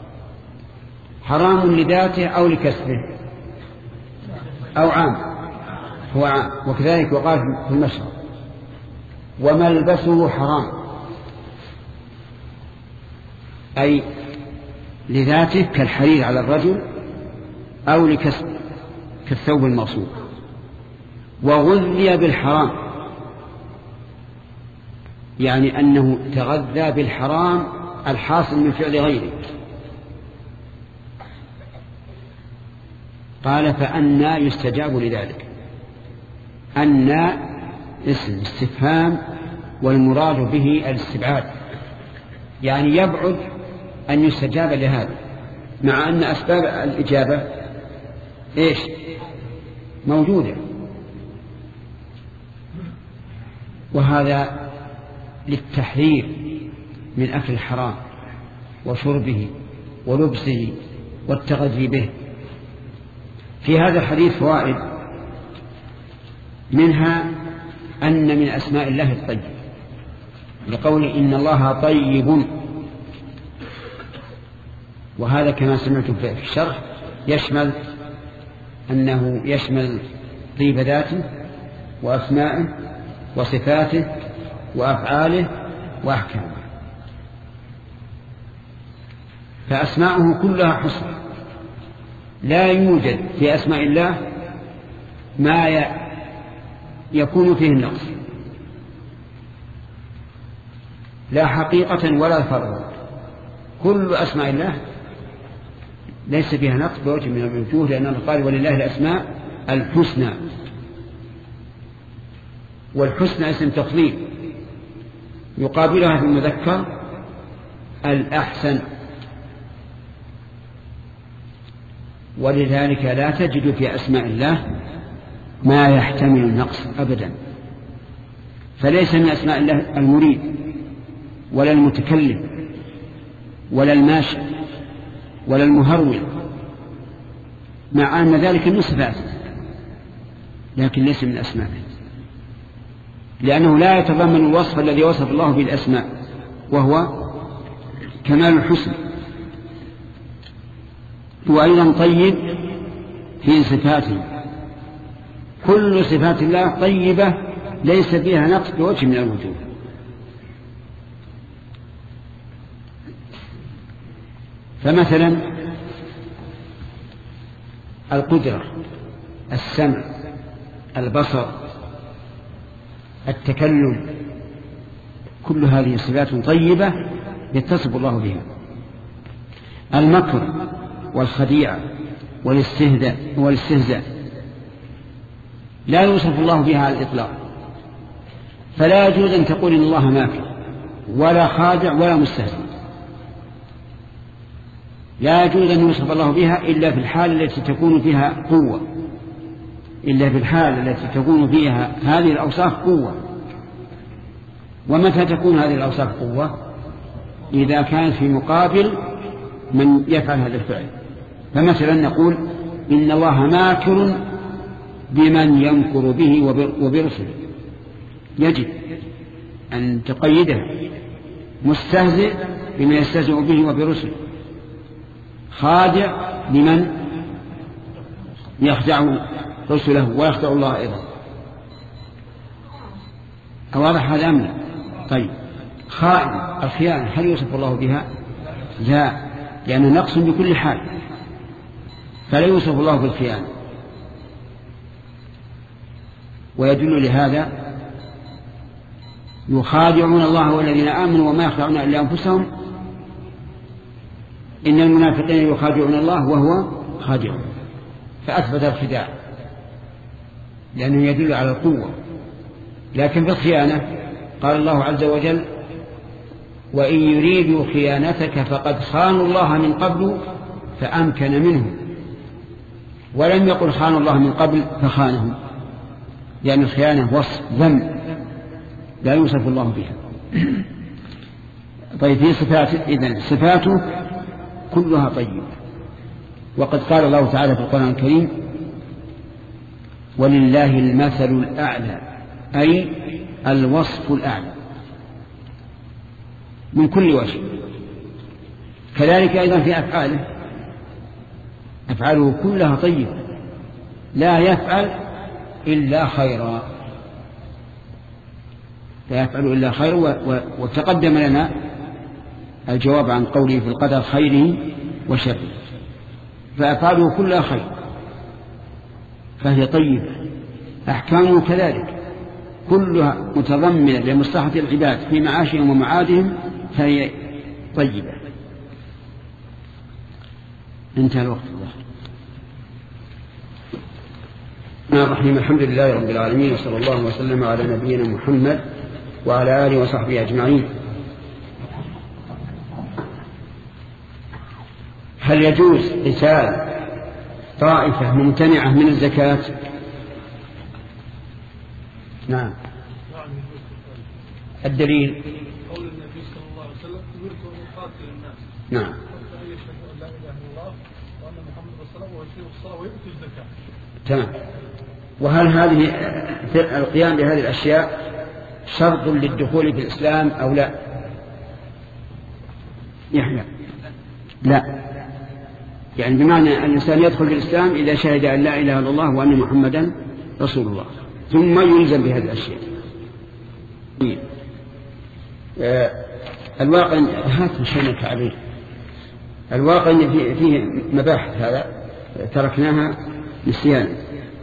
A: حرام لذاته أو لكسبه أو عام، هو عام، وكذلك وقال في المشرب. وملبسه حرام أي لذاته كالحرير على الرجل أو لكسب كالثوب المغصوب. وغذي بالحرام يعني أنه تغذى بالحرام الحاصل من فعل غيره. قال فأنى يستجاب لذلك. أنى اسم استفهام والمراد به الاستبعاد، يعني يبعد أن يستجاب لهذا، مع أن أسباب الإجابة إيش؟ موجودة. وهذا للتحذير من أكل الحرام وشربه ولبسه والتغذي به. في هذا الحديث فوائد، منها أن من أسماء الله الطيب، لقول إن الله طيب، وهذا كما سمعتم في الشرح يشمل أنه يشمل طيب ذاته وأسمائه وصفاته وأفعاله وأحكامه، فأسماؤه كلها حسن، لا يوجد في أسماء الله ما يكون فيه النقص، لا حقيقة ولا فرض. كل أسماء الله ليس فيها نقص بوجه من الوجوه، لأنه قال ولله الأسماء الحسنى. والحسنى اسم تفضيل يقابلها في المذكر الأحسن، ولذلك لا تجد في أسماء الله ما يحتمل النقص أبدا. فليس من أسماء الله المريد ولا المتكلم ولا الماشي ولا المهرول، مع أن ذلك من صفات، لكن ليس من أسمائه، لأنه لا يتضمن الوصف الذي وصف الله بالأسماء وهو كمال الحسن. وأيضا طيب في صفاته، كل صفات الله طيبة ليس فيها نقص بوجه من الوجوه. فمثلا القدرة، السمع، البصر، التكلم، كل هذه صفات طيبة يتصف الله بها. المكر والخديعة والاستهزاء والاستهزاء لا يوصف الله بها على الإطلاق، فلا يجوز أن تقول إن الله ماكر ولا خادع ولا مستهزئ، لا يجوز أن يوصف الله بها إلا في الحال التي تكون فيها قوة، إلا في الحال التي تكون فيها هذه الأوصاف قوة. ومتى تكون هذه الأوصاف قوة؟ إذا كانت في مقابل من يفعل هذا الفعل. فمثلا نقول إن الله ماكر بمن يمكر به وبرسله، يجب أن تقيده. مستهزئ بما يستهزئ به وبرسله، خادع لمن يخدع رسله ويخدع الله أيضا. أواضح هذا أم لا؟ طيب، خائن، الخيانة هل يوصف الله بها؟ لا، لأنه نقص بكل حال، فلا يوصف الله بالخيانة. ويدل لهذا يخادعون الله والذين آمنوا وما يخدعون إلا أنفسهم، إن المنافقين يخادعون الله وهو خادعون، فأثبت الخداع لأنه يدل على القوة. لكن في الخيانة قال الله عز وجل وإن يريدوا خيانتك فقد خانوا الله من قبل فأمكن منهم، ولم يقل خانوا الله من قبل فخانهم، لأن الخيانة وصف ذم لا يوصف الله بها. طيب، في صفاته إذن صفاته كلها طيبة. وقد قال الله تعالى في القرآن الكريم ولله المثل الأعلى، أي الوصف الأعلى من كل وجه. كذلك أيضا في أفعاله، أفعاله كلها طيبة، لا يفعل إلا خيرا، لا يفعل إلا خيرا. وتقدم لنا الجواب عن قوله في القدر خيره وشره، فأفعاله كلها خير فهي طيبة. أحكامه كذلك كلها متضمنة لمصلحة العباد في معاشهم ومعادهم فهي طيبة. انتهى الوقت. الله الرحيم، الحمد لله رب العالمين، وصلى الله وسلم على نبينا محمد وعلى آله وصحبه أجمعين. هل يجوز قتال طائفة ممتنعة من الزكاة؟ نعم. الدليل
C: قول النبي صلى الله عليه وسلم أمرت أن أقاتل الناس
A: نعم
C: حتى يشهدوا أن لا إله إلا الله وأن محمد رسول الله ويقيموا الصلاة ويؤتوا الزكاة.
A: تمام. وهل هذه القيام بهذه الأشياء شرط للدخول في الإسلام أو لا؟ يحيى لا، يعني بمعنى أن الإنسان يدخل في الإسلام إذا شهد أن لا إله إلا الله وأن محمدا رسول الله، ثم يلزم بهذه الأشياء. آه الواقع هات مشينك عليه. الواقع أن فيه, فيه مباحث هذا تركناها نسيانا.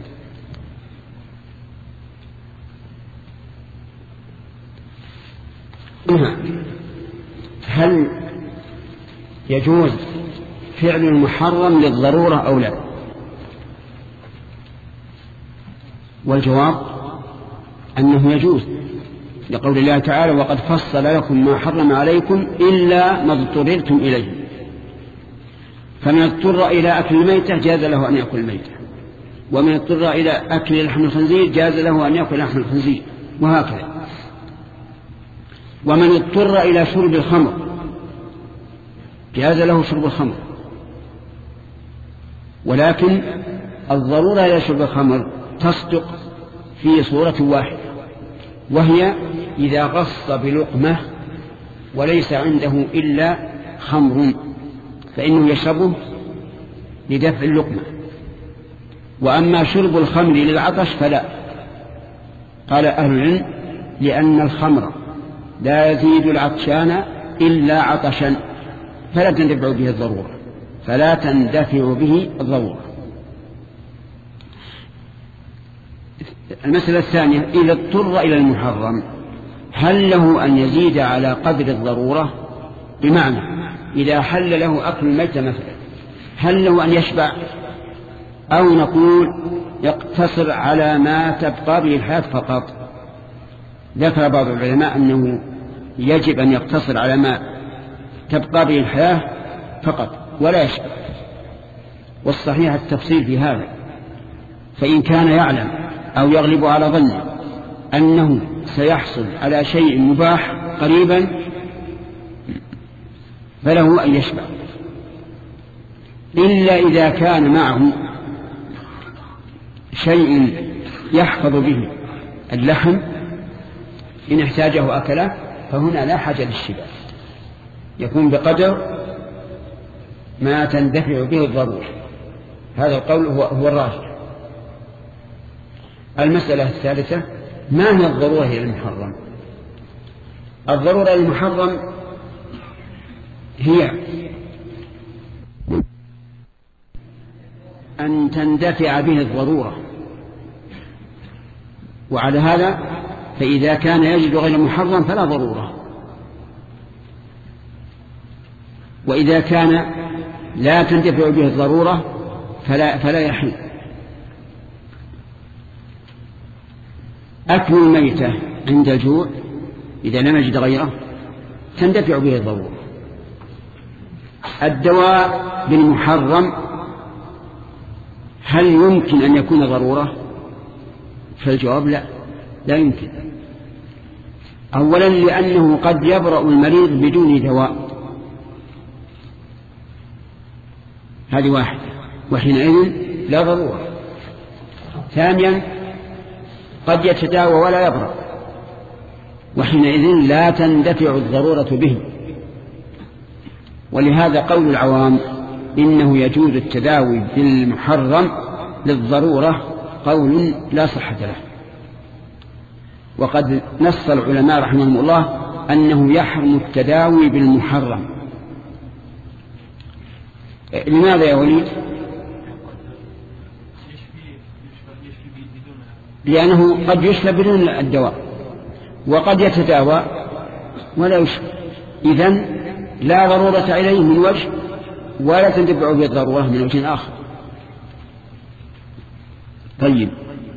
A: هل يجوز فعل المحرم للضرورة أو لا؟ والجواب أنه يجوز لقول الله تعالى وقد فصل لكم ما حرم عليكم إلا ما اضطررتم إليه، فمن اضطر إلى أكل الميتة جاز له أن يأكل الميتة، ومن اضطر إلى أكل لحم الخنزير جاز له أن يأكل لحم الخنزير، وهكذا. ومن اضطر إلى شرب الخمر جاز له شرب الخمر، ولكن الضرورة إلى شرب الخمر تصدق في صورة واحدة، وهي إذا غص بلقمة وليس عنده إلا خمر فإنه يشربه لدفع اللقمة. وأما شرب الخمر للعطش فلا، قال أهل العلم لأن الخمر لا يزيد العطشان إلا عطشا فلا تندفع به الضرورة فلا تندفع به الضرورة. المسألة الثانية إذا اضطر إلى المحرم هل له أن يزيد على قدر الضرورة؟ بمعنى إذا حل له أكل الميتة مثلا هل له أن يشبع، أو نقول يقتصر على ما تبقى به الحياة فقط؟ ذكر بعض العلماء أنه يجب أن يقتصر على ما تبقى به الحياة فقط ولا يشبع، والصحيح التفصيل في هذا. فإن كان يعلم أو يغلب على ظنه أنه سيحصل على شيء مباح قريبا فله أن يشبع، إلا إذا كان معه شيء يحفظ به اللحم إن احتاجه أكله فهنا لا حاجة للشبع، يكون بقدر ما تندفع به الضرورة. هذا القول هو, هو الراجح. المسألة الثالثة ما هي الضرورة إلى المحرم؟ الضرورة إلى المحرم هي أن تندفع به الضرورة، وعلى هذا فإذا كان يجد غير محرم فلا ضرورة، وإذا كان لا تندفع به الضرورة فلا, فلا يحل. أكل الميتة عند الجوع إذا لم يجد غيره تندفع به الضرورة. الدواء بالمحرم هل يمكن أن يكون ضرورة؟ فالجواب لا، لا يمكن. أولا لأنه قد يبرأ المريض بدون دواء، هذه واحدة، وحينئذ لا ضرورة. ثانيا قد يتداوى ولا يبرأ، وحينئذ لا تندفع الضرورة به. ولهذا قول العوام إنه يجوز التداوي بالمحرم للضرورة قول لا صحة له. وقد نص العلماء رحمهم الله أنه يحرم التداوي بالمحرم. لماذا يا وليد؟ لأنه قد يشفى بدون الدواء وقد يتداوى ولا يشفى، إذن لا ضرورة إليه من وجه ولا تندفع به الضرورة من وجه آخر. طيب،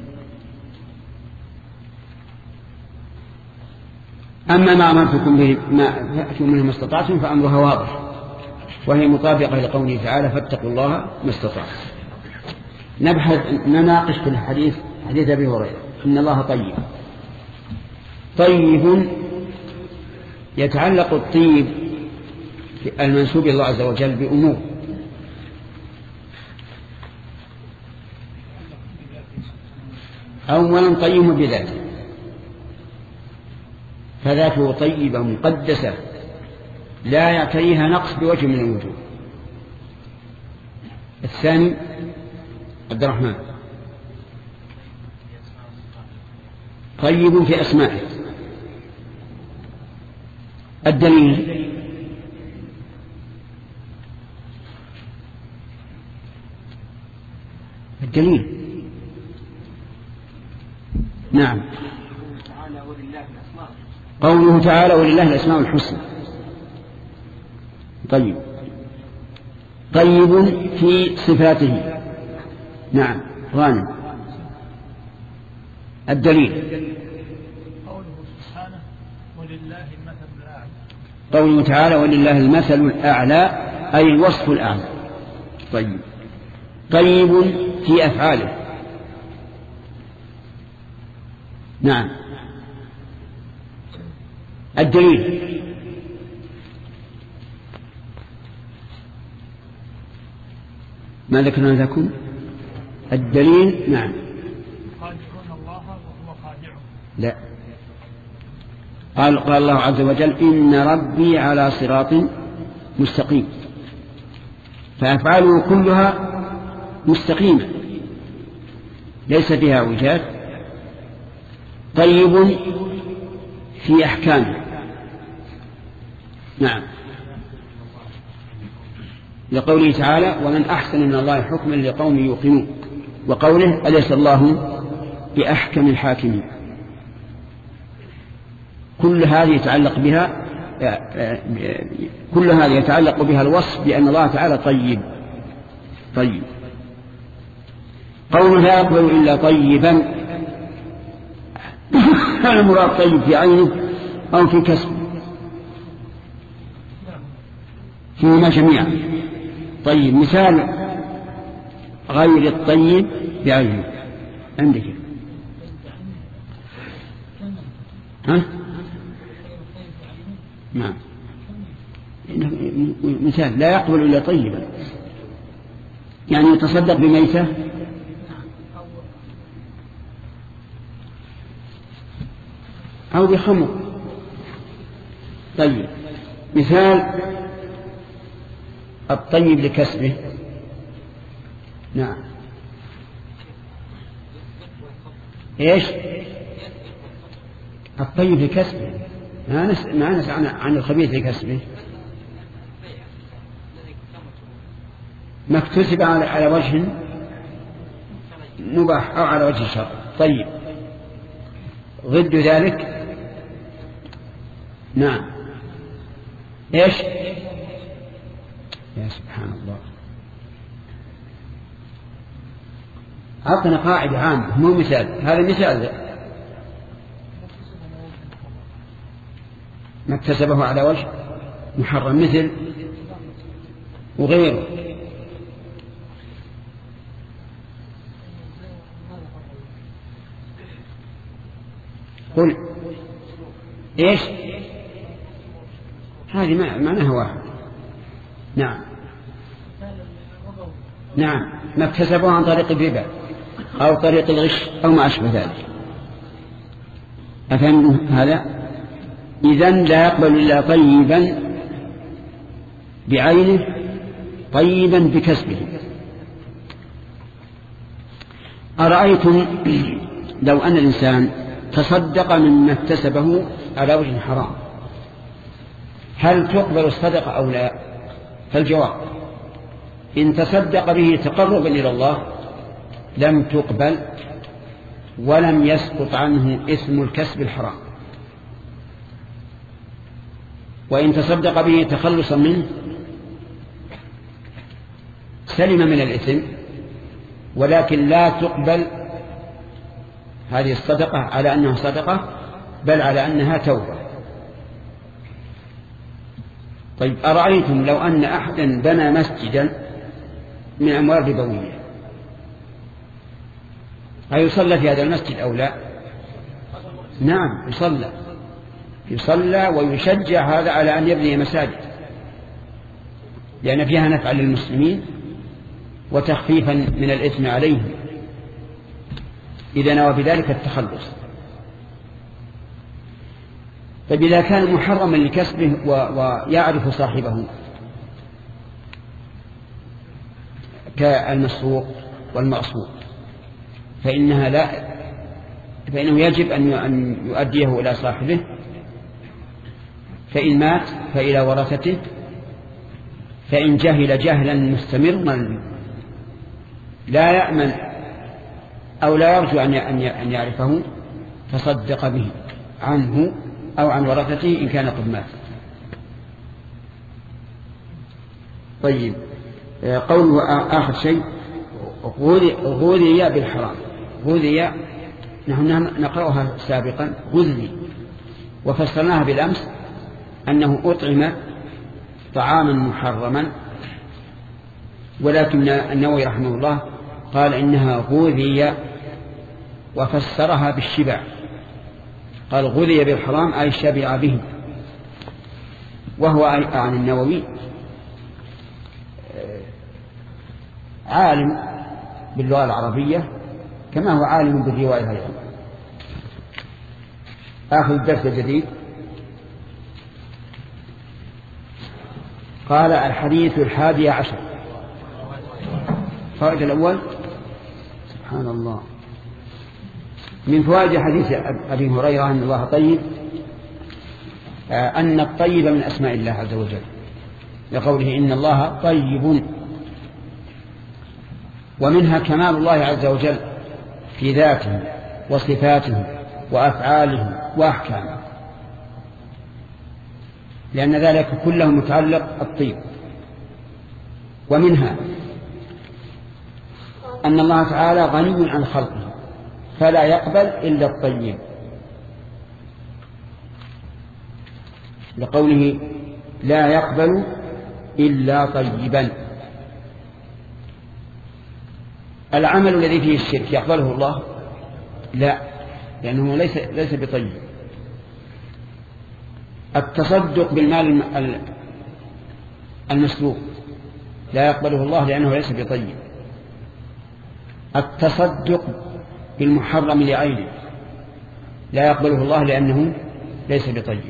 A: أما ما أمرتكم به ما فأتوا منه ما استطعتم فأمرها واضح، وهي مطابقة لقوله تعالى فاتقوا الله ما استطعتم. نبحث نناقش في الحديث حديث أبي هريرة إن الله طيب. طيب يتعلق الطيب المنسوب إلى الله عز وجل بأمور. أولا طيب بذاته، فذاته طيبة مقدسة لا يعتريها نقص بوجه من الوجوه. الثاني عبد الرحمن طيب في أسمائه. الدليل الدليل نعم قوله تعالى ولله الأسماء الحسنى. طيب طيب في صفاته. نعم غانم. الدليل
B: ولله المثل الأعلى.
A: قوله تعالى ولله المثل الأعلى أي الوصف الأعلى. طيب طيب في أفعاله. نعم الدليل ما ذكرنا لكم الدليل. نعم
B: خادعون الله وهو خادعهم.
A: لا قال قال الله عز وجل إن ربي على صراط مستقيم، فأفعاله كلها مستقيمة ليس فيها اعوجاج. طيب في أحكامه. نعم لقوله تعالى ومن أحسن من الله حكما لقوم يوقنون، وقوله أليس الله بأحكم الحاكمين. كل هذه يتعلق بها كل هذه يتعلق بها الوصف بأن الله تعالى طيب. طيب قوله لا يقبل إلا طيبا، المراد طيب في عينه أو في كسبه، فيهما جميعا. طيب مثال غير الطيب بعينه عندك ها؟ نعم مثال لا يقبل إلا طيبا، يعني يتصدق بميتة أو بخمر. طيب مثال الطيب لكسبه. نعم إيش الطيب لكسبه؟ ما نسأل ما نسأل عن الخبيث لكسبه، ما اكتسب على على وجه مباح أو على وجه شر. طيب ضد ذلك نعم إيش؟ يا سبحان الله أعطنا قاعدة عامة مو مثال. هذا مثال ما اكتسبه على وجه محرم مثل وغيره. قل إيش؟ هذه معناها واحد. نعم نعم ما اكتسبه عن طريق الربا أو طريق الغش أو ما أشبه ذلك. أفهم هذا؟ إذن لا يقبل إلا طيبا بعينه طيبا بكسبه. أرأيتم لو أن الإنسان تصدق مما اكتسبه على وجه حرام هل تقبل الصدقة أو لا؟ فالجواب إن تصدق به تقربا إلى الله لم تقبل ولم يسقط عنه اسم الكسب الحرام، وإن تصدق به تخلصا منه سلم من الإثم، ولكن لا تقبل هذه الصدقة على أنها صدقة بل على أنها توبة. طيب أرأيتم لو أن أحدا بنى مسجدا من أموال ربوية أيصلى في هذا المسجد أو لا؟ نعم يصلى يصلى ويشجع هذا على أن يبني مساجد لأن فيها نفع للمسلمين وتخفيفا من الإثم عليهم إذا نوى بذلك التخلص. طيب إذا كان محرما لكسبه ويعرف صاحبه كالمسروق والمغصوب فإنها لا فإنه يجب أن يؤديه إلى صاحبه، فإن مات فإلى ورثته، فإن جهل جهلا مستمرا لا يأمن أو لا يرجو أن يعرفه تصدق به عنه أو عن ورثته إن كان قد مات. طيب قوله آخر شيء غذي بالحرام. غذي نحن نقرأها سابقا غذي وفسرناها بالأمس أنه أطعم طعاما محرما، ولكن النووي رحمه الله قال إنها غذي وفسرها بالشبع، قال غذي بالحرام أي شبع به. وهو عن النووي عالم باللغة العربية كما هو عالم بالرواية أيضا. آخر الدرس الجديد قال الحديث الحادي عشر. الفائدة الأول سبحان الله من فوائد حديث أبي هريرة أن الله طيب أن الطيب من أسماء الله عز وجل لقوله إن الله طيب، ومنها كمال الله عز وجل في ذاته وصفاته وأفعاله وأحكامه، لأن ذلك كله متعلق الطيب. ومنها أن الله تعالى غني عن خلقه فلا يقبل إلا الطيب، لقوله لا يقبل إلا طيبا. العمل الذي فيه الشرك يقبله الله؟ لا، لأنه ليس ليس بطيب. التصدق بالمال المسلوب لا يقبله الله لأنه ليس بطيب. التصدق بالمحرم لعينه لا يقبله الله لأنه ليس بطيب.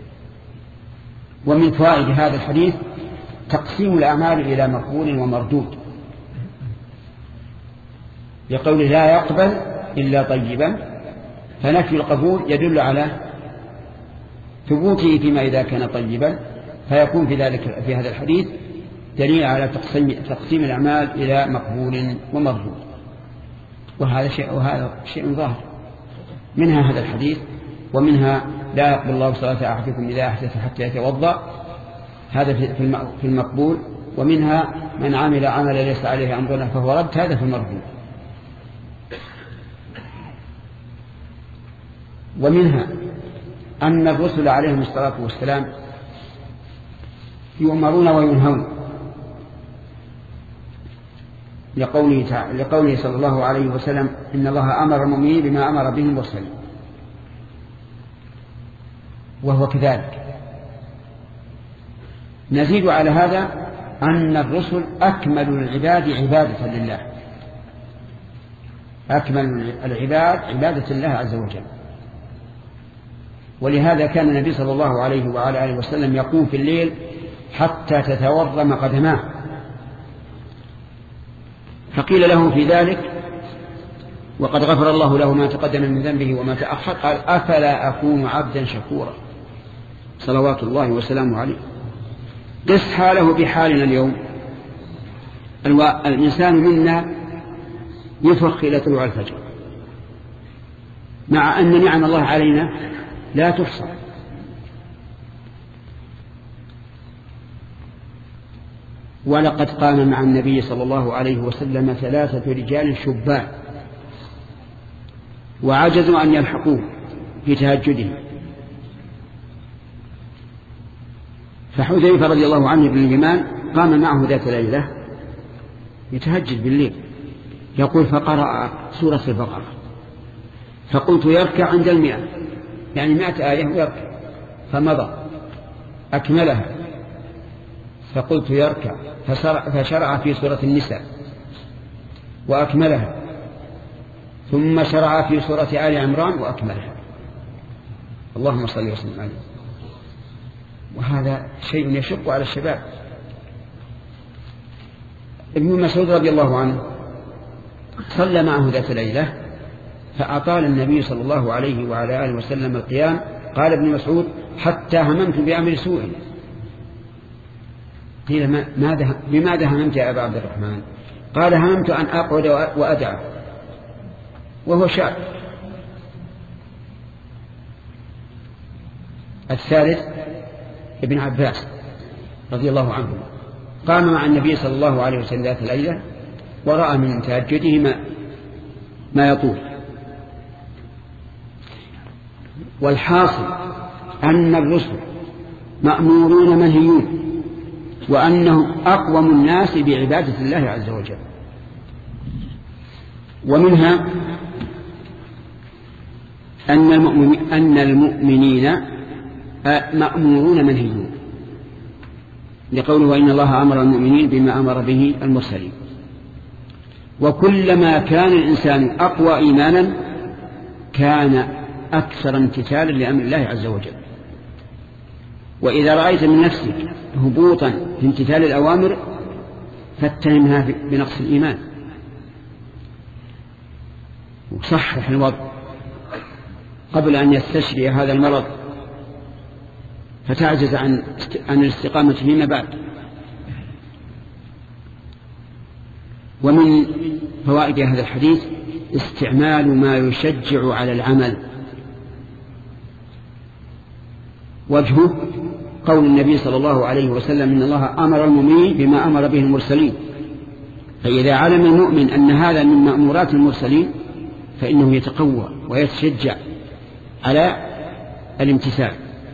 A: ومن فوائد هذا الحديث تقسيم الأعمال إلى مقبول ومردود، لقول لا يقبل إلا طيبا، فنفي القبول يدل على ثبوته فيما إذا كان طيبا، فيكون في ذلك في هذا الحديث دليل على تقسيم, تقسيم الأعمال إلى مقبول ومردود، وهذا شيء وهذا شيء ظاهر. منها هذا الحديث، ومنها لا يقبل الله صلاة أحدكم إذا أحدث حتى يتوضأ، هذا في المقبول. ومنها من عمل عملا ليس عليه أمرنا فهو رد، هذا في المردود. ومنها أن الرسل عليهم الصلاة والسلام يؤمرون وينهون، لقوله تعالى لقوله صلى الله عليه وسلم إن الله أمر المؤمنين بما أمر به المرسلين، وهو كذلك. نزيد على هذا أن الرسل أكمل العباد عبادة لله، أكمل العباد عبادة الله عز وجل. ولهذا كان النبي صلى الله عليه وعلى آله وسلم يقوم في الليل حتى تتورم قدماه، فقيل له في ذلك وقد غفر الله له ما تقدم من ذنبه وما تأخر، قال أفلا أكون عبدا شكورا صلوات الله وسلامه عليه. قس حاله بحالنا اليوم. الإنسان منا يفرخ إلى طلوع الفجر، مع أن نعم الله علينا لا تحصى. ولقد قام مع النبي صلى الله عليه وسلم ثلاثة رجال شبان وعجزوا أن يلحقوه في تهجده، فحذيفة رضي الله عنه بن اليمان قام معه ذات ليلة يتهجد بالليل، يقول فقرأ سورة البقرة، فقلت يركع عند المئة، يعني مئة آية ويركع، فمضى أكملها، فقلت يركع فشرع في سورة النساء وأكملها، ثم شرع في سورة آل عمران وأكملها. اللهم صل وسلم عليه. وهذا شيء يشق على الشباب. ابن مسعود رضي الله عنه صلى معه ذات ليلة فأطال النبي صلى الله عليه وعلى آله وسلم القيام. قال ابن مسعود حتى هممت بأمر سوء. قيل ماذا بماذا هممت يا أبا عبد الرحمن؟ قال هممت أن أقعد وأدعى، وهو شاب. الثالث ابن عباس رضي الله عنه قام مع النبي صلى الله عليه وسلم ذات الليلة ورأى من تهجده ما, ما يطول. والحاصل أن الرسل مأمورون منهيون، وأنهم أقوم الناس بعبادة الله عز وجل. ومنها أن المؤمنين, أن المؤمنين مأمورون منهيون، لقوله وإن الله أمر المؤمنين بما أمر به المرسلين. وكلما كان الإنسان أقوى إيمانا كان أكثر امتثالا لأمر الله عز وجل. وإذا رأيت من نفسك هبوطا في امتثال الأوامر فاتهمها بنقص الإيمان، وصحح الوضع قبل أن يستشري هذا المرض فتعجز عن عن الاستقامة فيما بعد. ومن فوائد هذا الحديث استعمال ما يشجع على العمل. وجهه قول النبي صلى الله عليه وسلم إن الله أمر المؤمنين بما أمر به المرسلين، فإذا علم المؤمن أن هذا من مأمورات المرسلين فإنه يتقوى ويتشجع على الامتثال.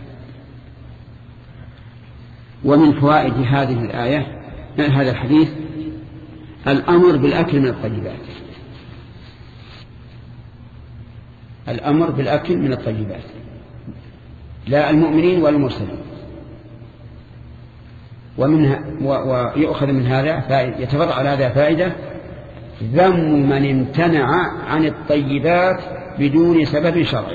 A: ومن فوائد هذه الآية هذا الحديث الأمر بالأكل من الطيبات، الأمر بالأكل من الطيبات لا المؤمنين ولا المرسلين. ومنها ويؤخذ من هذا فائدة، يتفرع على هذا فائدة ذم من امتنع عن الطيبات بدون سبب شرعي.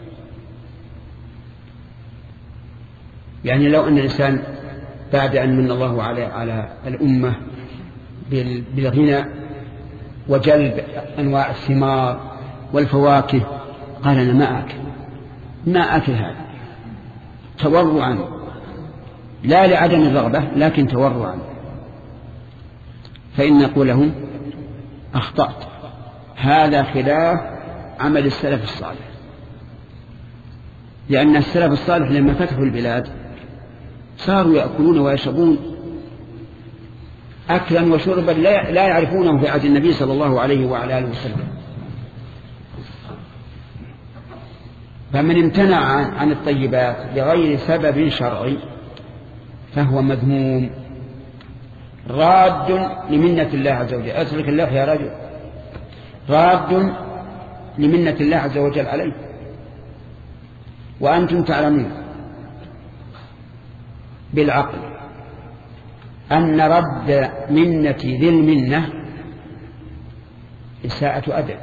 A: يعني لو أن الإنسان بعد أن من الله على على الأمة بالغنى وجلب أنواع الثمار والفواكه قال أنا ما أكل ما أكل هذا تورعا، لا لعدم الرغبة لكن تورعا، فإن نقول له أخطأت، هذا خلاف عمل السلف الصالح. لأن السلف الصالح لما فتحوا البلاد صاروا يأكلون ويشربون أكلا وشربا لا يعرفونه في عهد النبي صلى الله عليه وعلى آله وسلم. فمن امتنع عن الطيبات بغير سبب شرعي فهو مذموم راد لمنة الله عز وجل. أترك الله يا رجل، راد لمنة الله عز وجل عليه. وأنتم تعلمون بالعقل أن رد منة ذي المنة إساءة أدب.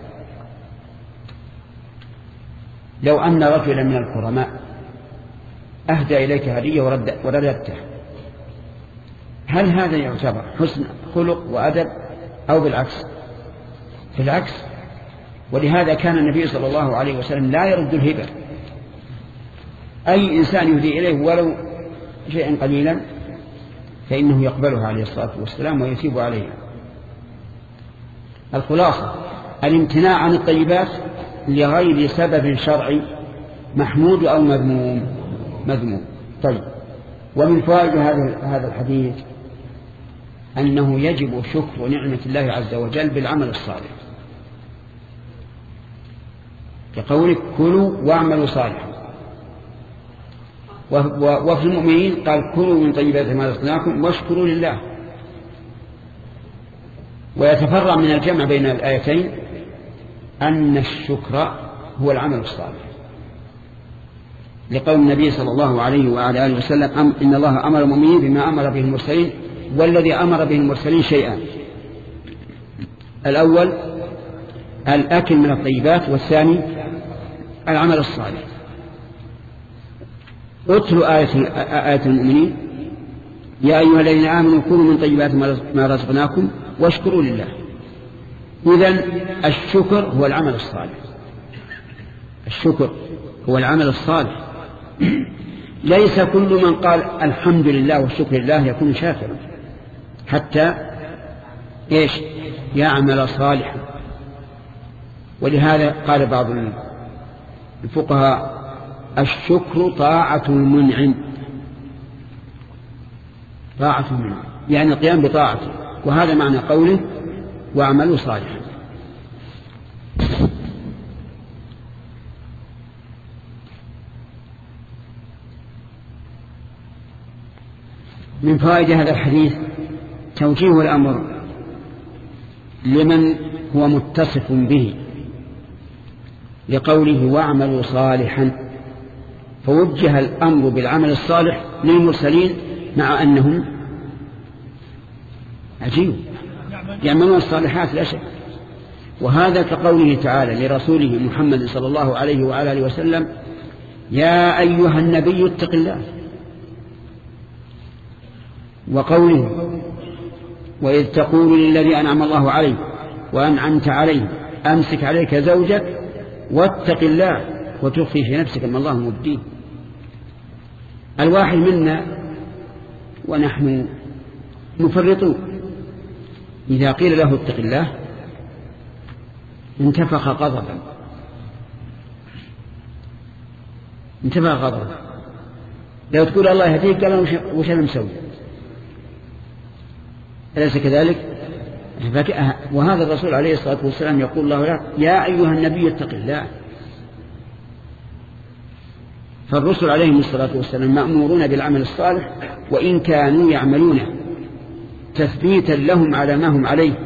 A: لو أن رجلا من الكرماء أهدى إليك هدية ورددته، هل هذا يعتبر حسن خلق وأدب أو بالعكس؟ بالعكس. ولهذا كان النبي صلى الله عليه وسلم لا يرد الهبة. أي إنسان يهدي إليه ولو شيئا قليلا فإنه يقبلها عليه الصلاة والسلام ويثيب عليها. الخلاصة الامتناع عن الطيبات لغير سبب شرعي محمود أو مذموم؟ مذموم. طيب، ومن فوائد هذا الحديث أنه يجب شكر نعمة الله عز وجل بالعمل الصالح، كقولك كلوا واعملوا صالحا. وفي المؤمنين قال كلوا من طيبات ما رزقناكم واشكروا لله. ويتفرع من الجمع بين الآيتين أن الشكر هو العمل الصالح، لقول النبي صلى الله عليه وعلى آله وسلم إن الله أمر المؤمنين بما أمر به المرسلين، والذي أمر به المرسلين شيئان: الأول الأكل من الطيبات، والثاني العمل الصالح. اتلوا آية, آية المؤمنين يا أيها الذين آمنوا كلوا من طيبات ما رزقناكم واشكروا لله. إذن الشكر هو العمل الصالح، الشكر هو العمل الصالح. ليس كل من قال الحمد لله والشكر لله يكون شاكرا حتى إيش يعمل صالحا. ولهذا قال بعض الفقهاء الشكر طاعة المنعم، طاعة المنعم يعني القيام بطاعته، وهذا معنى قوله واعملوا صالحا. من فوائد هذا الحديث توجيه الأمر لمن هو متصف به لقوله واعملوا صالحا، فوجه الأمر بالعمل الصالح للمرسلين مع أنهم عجيب يعملون الصالحات لا شك. وهذا كقوله تعالى لرسوله محمد صلى الله عليه وعلى آله وسلم يا أيها النبي اتق الله، وقوله وإذ تقول للذي أنعم الله عليه وأنعمت عليه أمسك عليك زوجك واتق الله وتخفي في نفسك ما الله مبديه. الواحد منا ونحن مفرطون إذا قيل له اتق الله انتفخ غضبا انتفخ غضبا. لو تقول الله يهديك قال وش أنا مسوي؟ أليس كذلك؟ وهذا الرسول عليه الصلاة والسلام يقول الله يا أيها النبي اتق الله. فالرسل عليهم الصلاة والسلام مأمورون بالعمل الصالح وإن كانوا يعملونه تثبيتا لهم على ما هم عليه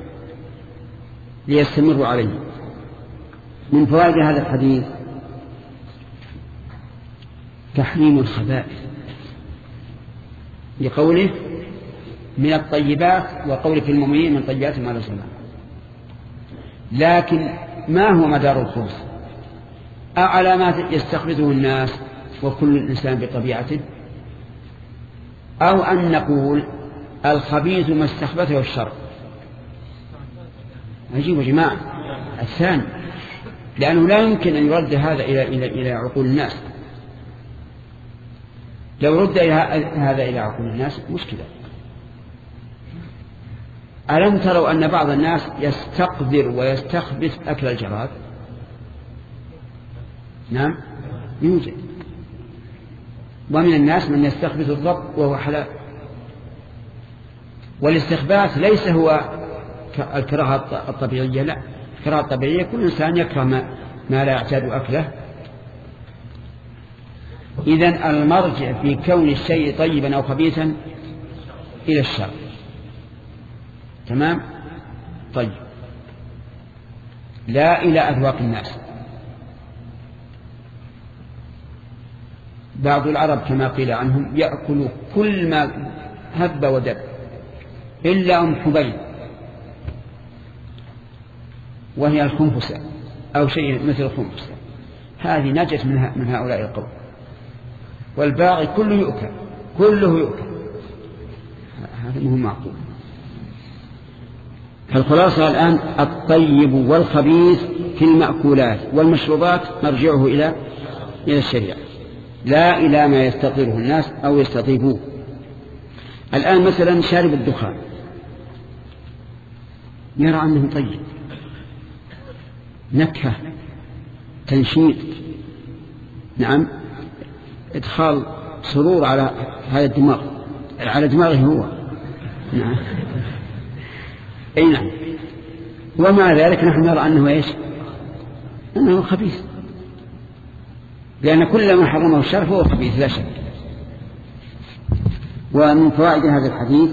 A: ليستمروا عليه. من فوائد هذا الحديث تحريم الخبائث لقوله من الطيبات وقول في المؤمنين من طيبات ما رزقنا. لكن ما هو مدار الخبث؟ أعلى ما يستخبثه الناس وكل إنسان بطبيعته، أو أن نقول الخبيث ما استخبثه الشر؟ عجيب يا جماعة. الثاني لأنه لا يمكن أن يرد هذا إلى إلى إلى عقول الناس. لو رد هذا إلى عقول الناس مشكلة. ألم تروا أن بعض الناس يستقذر ويستخبث أكل الجراد؟ نعم يوجد. ومن الناس من يستخبث الضب وهو حلال. والاستخباث ليس هو الكراهة الطبيعية، لا، الكراهة الطبيعية كل إنسان يكره ما, ما لا يعتاد أكله. إذن المرجع في كون الشيء طيبا أو خبيثا إلى الشر. تمام؟ طيب، لا إلى أذواق الناس. بعض العرب كما قيل عنهم يأكل كل ما هب ودب إلا أم حبيب وهي الخنفسة أو شيء مثل الخنفسة، هذه نجت من هؤلاء القوم. والباقي كله يؤكل، كله يؤكل، هذا مهم معقول. فالخلاصة الآن الطيب والخبيث في المأكولات والمشروبات مرجعه إلى إلى الشريعة، لا إلى ما يستطيره الناس أو يستطيبوه. الآن مثلا شارب الدخان يرى أنه طيب، نكهة، تنشيط، نعم، إدخال سرور على هذا الدماغ، على دماغه هو، نعم، أي نعم. ومع ذلك نحن نرى أنه إيش؟ أنه خبيث، لأن كل ما حرمه الشرع فهو خبيث لا شك. ومن فوائد هذا الحديث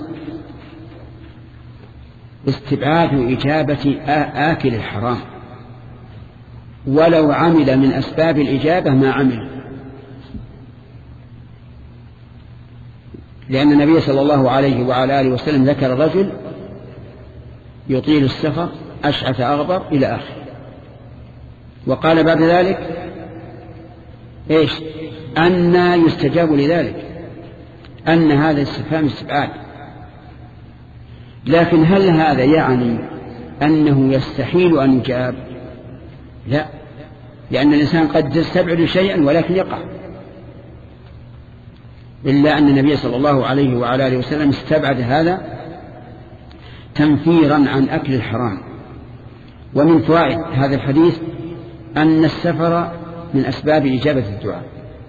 A: استبعاد إجابة آكل الحرام ولو عمل من أسباب الإجابة ما عمل، لأن النبي صلى الله عليه وعلى آله وسلم ذكر رجل يطيل السفر أشعث أغبر إلى آخر، وقال بعد ذلك إيش؟ أن يستجاب لذلك، أن هذا استفهام استبعاد. لكن هل هذا يعني أنه يستحيل أن يجاب؟ لا، لأن الإنسان قد يستبعد شيئا ولكن يقع، إلا أن النبي صلى الله عليه وعلى آله وسلم استبعد هذا تنفيرا عن أكل الحرام. ومن فوائد هذا الحديث أن السفر من أسباب إجابة الدعاء.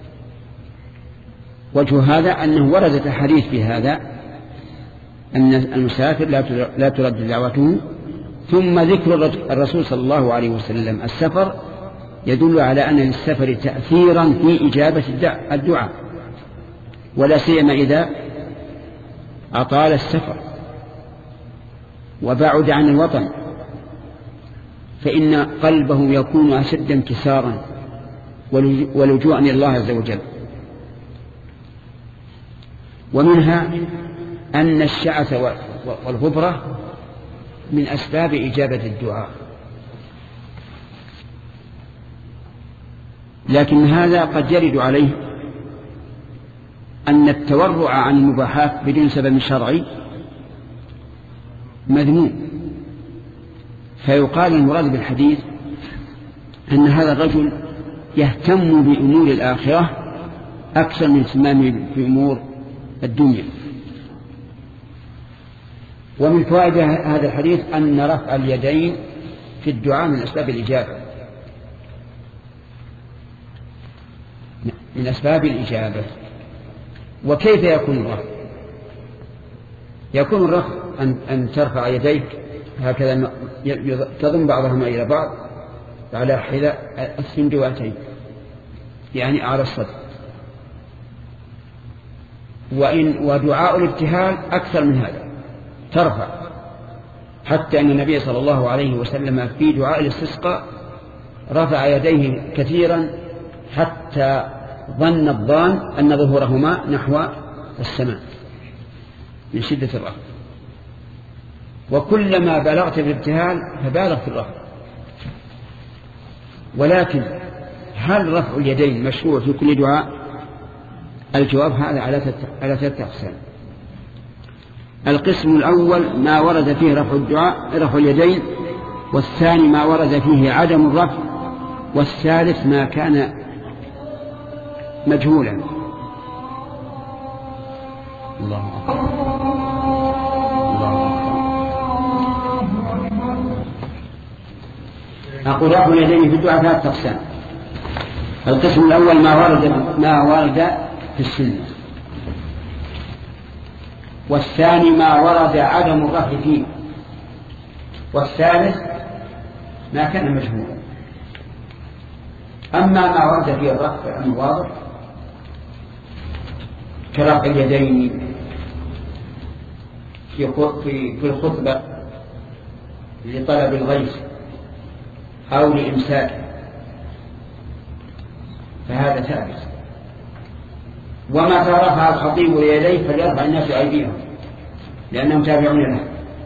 A: وجه هذا أنه وردت حديث في هذا أن المسافر لا ترد دعوته، ثم ذكر الرسول صلى الله عليه وسلم السفر يدل على أن للسفر تأثيرا في إجابة الدعاء، ولا سيما إذا أطال السفر وبعد عن الوطن فإن قلبه يكون أشد انكسارا ولجوءا إلى الله عز وجل. ومنها أن الشعث والغبرة من أسباب إجابة الدعاء، لكن هذا قد يرد عليه أن التورع عن المباحات بدون سبب شرعي مذموم، فيقال المراد بالحديث أن هذا الرجل يهتم بأمور الآخرة أكثر من اهتمامه بأمور الدنيا. ومن فوائد هذا الحديث أن رفع اليدين في الدعاء من أسباب الإجابة من أسباب الإجابة. وكيف يكون الرفع؟ يكون الرفع أن, أن ترفع يديك هكذا تضم بعضهما إلى بعض على حذاء السندواتين، يعني على الصدر. وإن ودعاء الابتهال أكثر من هذا، ترفع، حتى أن النبي صلى الله عليه وسلم في دعاء الاستسقاء رفع يديه كثيرا حتى ظن الظان أن ظهورهما نحو السماء من شدة الرفع. وكلما بلغت في الابتهال فبالغ في الرفع. ولكن هل رفع اليدين مشروع في كل دعاء؟ الجواب هذا على ثلاثة أقسام. القسم الأول ما ورد فيه رفع الدعاء رفع اليدين، والثاني ما ورد فيه عدم الرفع، والثالث ما كان مجهولا. الله أكبر. الله أكبر. أقول رفع اليدين في الدعاء ثلاثة أقسام. القسم الأول ما ورد ما ورد في السنة، والثاني ما ورد عدم الرفع فيه، والثالث ما كان مجهولا. أما ما ورد فيه الرفع الواضح كرفع اليدين في في الخطبة لطلب الغيث أو لإمساك فهذا ثابت. وما رفع الخطيب يديه فليرفع الناس أيديهم لأنهم تابعون له.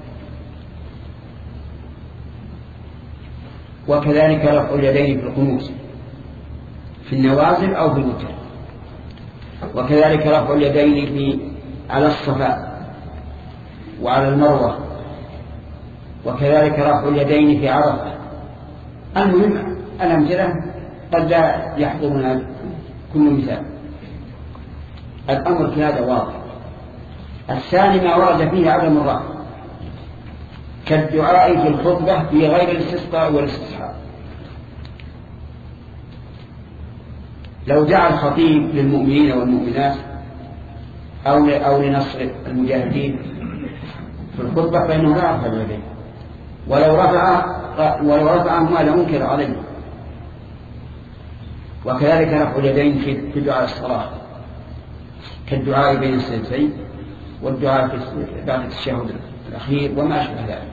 A: وكذلك رفع اليدين في القنوت في النوازل أو في الوتر، وكذلك رفع اليدين في على الصفا وعلى المروة، وكذلك رفع اليدين في عرفة. المهم الأمثلة قد لا يحضرنا كل مثال. الأمر في هذا واضح. الثاني ما ورد فيه عدم الرفع كالدعاء في الخطبة في غير الاستسقاء والاستصحاب. لو دعا الخطيب للمؤمنين والمؤمنات أو أو لنصر المجاهدين في الخطبة فإنه لا يرفع اليدين، ولو رفع ولو رفعهما لمنكر عليه. وكذلك رفع اليدين في دعاء الصلاة كالدعاء بين السجدتين والدعاء بعد التشهد الأخير وما أشبه ذلك.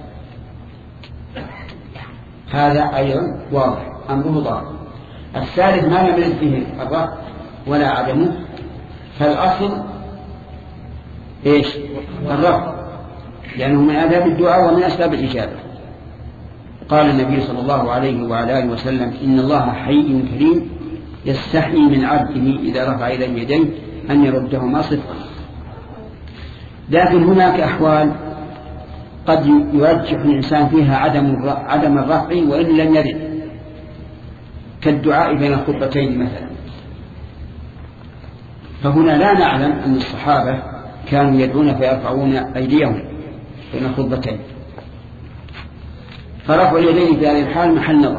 A: هذا أيضا واضح أمره ظاهر. الثالث ما لم يرد فيه الرفع ولا عدمه فالأصل إيش؟ الرفع، لأنه من آداب الدعاء ومن أسباب الإجابة. قال النبي صلى الله عليه وعلى آله وسلم إن الله حي كريم يستحي من عبده إذا رفع إليه يديه أن يردهما صدقا. لكن هناك أحوال قد يرجح الإنسان فيها عدم عدم الرفع وإن لم يرد، كالدعاء بين الخطبتين مثلا. فهنا لا نعلم أن الصحابة كانوا يدعون فيرفعون أيديهم بين الخطبتين، فرفع اليدين في هذه الحال محل نظر.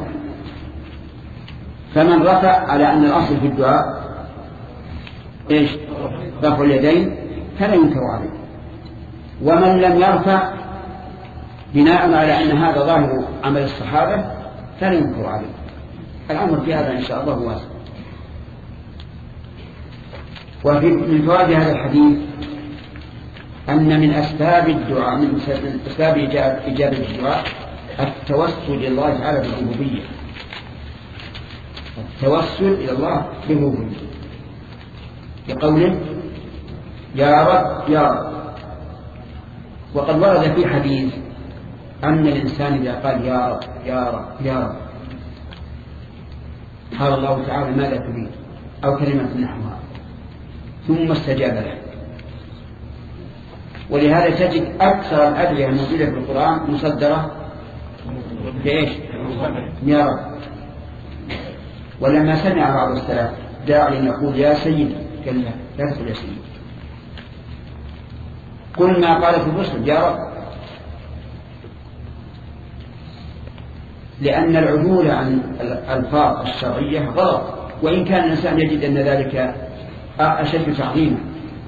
A: فمن رفع على أن الأصل في الدعاء إيش؟ رفع اليدين فلا ينكر عليه، ومن لم يرفع بناء على أن هذا ظاهر عمل الصحابة فلا ينكر عليه. الأمر في هذا إن شاء الله واسع. وفي من فوائد هذا الحديث أن من أسباب الدعاء من أسباب إجابة الدعاء التوسل إلى الله تعالى بالربوبية، التوسل إلى الله بالربوبية بقوله يا رب يا رب. وقد ورد في حديث أن الإنسان إذا قال يا رب يا رب يا رب قال الله تعالى ماذا تريد أو كلمة نحوها ثم استجاب له. ولهذا تجد أكثر الأدعية الموجودة في القرآن مصدرة بإيش؟ يا رب. ولما سمع بعض السلف داعي يقول يا سيدي قال لا لا تقول يا سيدي، كل ما قالت الرسل يا رب، لأن العدول عن الألفاظ الشرعية غلط، وإن كان الإنسان يجد أن ذلك أشد تعظيما.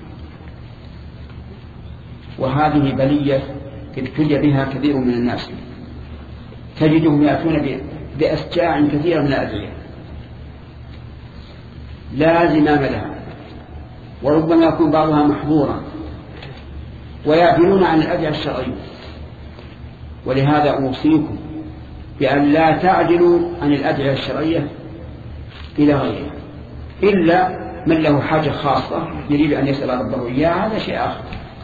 A: وهذه بلية ابتلي بها كثير من الناس، تجدهم يأتون بأشجاع كثيرة من الأدعية لا زمام لها، وربما يكون بعضها محظورا، ويعدلون عن الأدعية الشرعية. ولهذا أوصيكم بأن لا تعدلوا عن الأدعية الشرعية إلى غيرها، إلا من له حاجة خاصة يريد أن يسأل ربه إياها، هذا شيء آخر.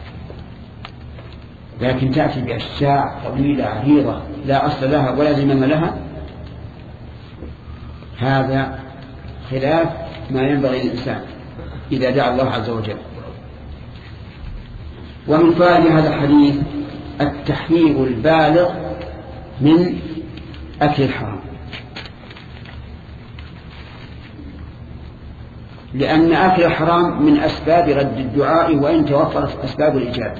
A: لكن تأتي بأشجاع طويلة عريضة لا أصل لها ولا زمام لها، هذا خلاف ما ينبغي للإنسان إذا دعا الله عز وجل. ومن فائدة هذا الحديث التحذير البالغ من أكل الحرام، لأن أكل الحرام من أسباب رد الدعاء وإن توفرت أسباب الإجابة،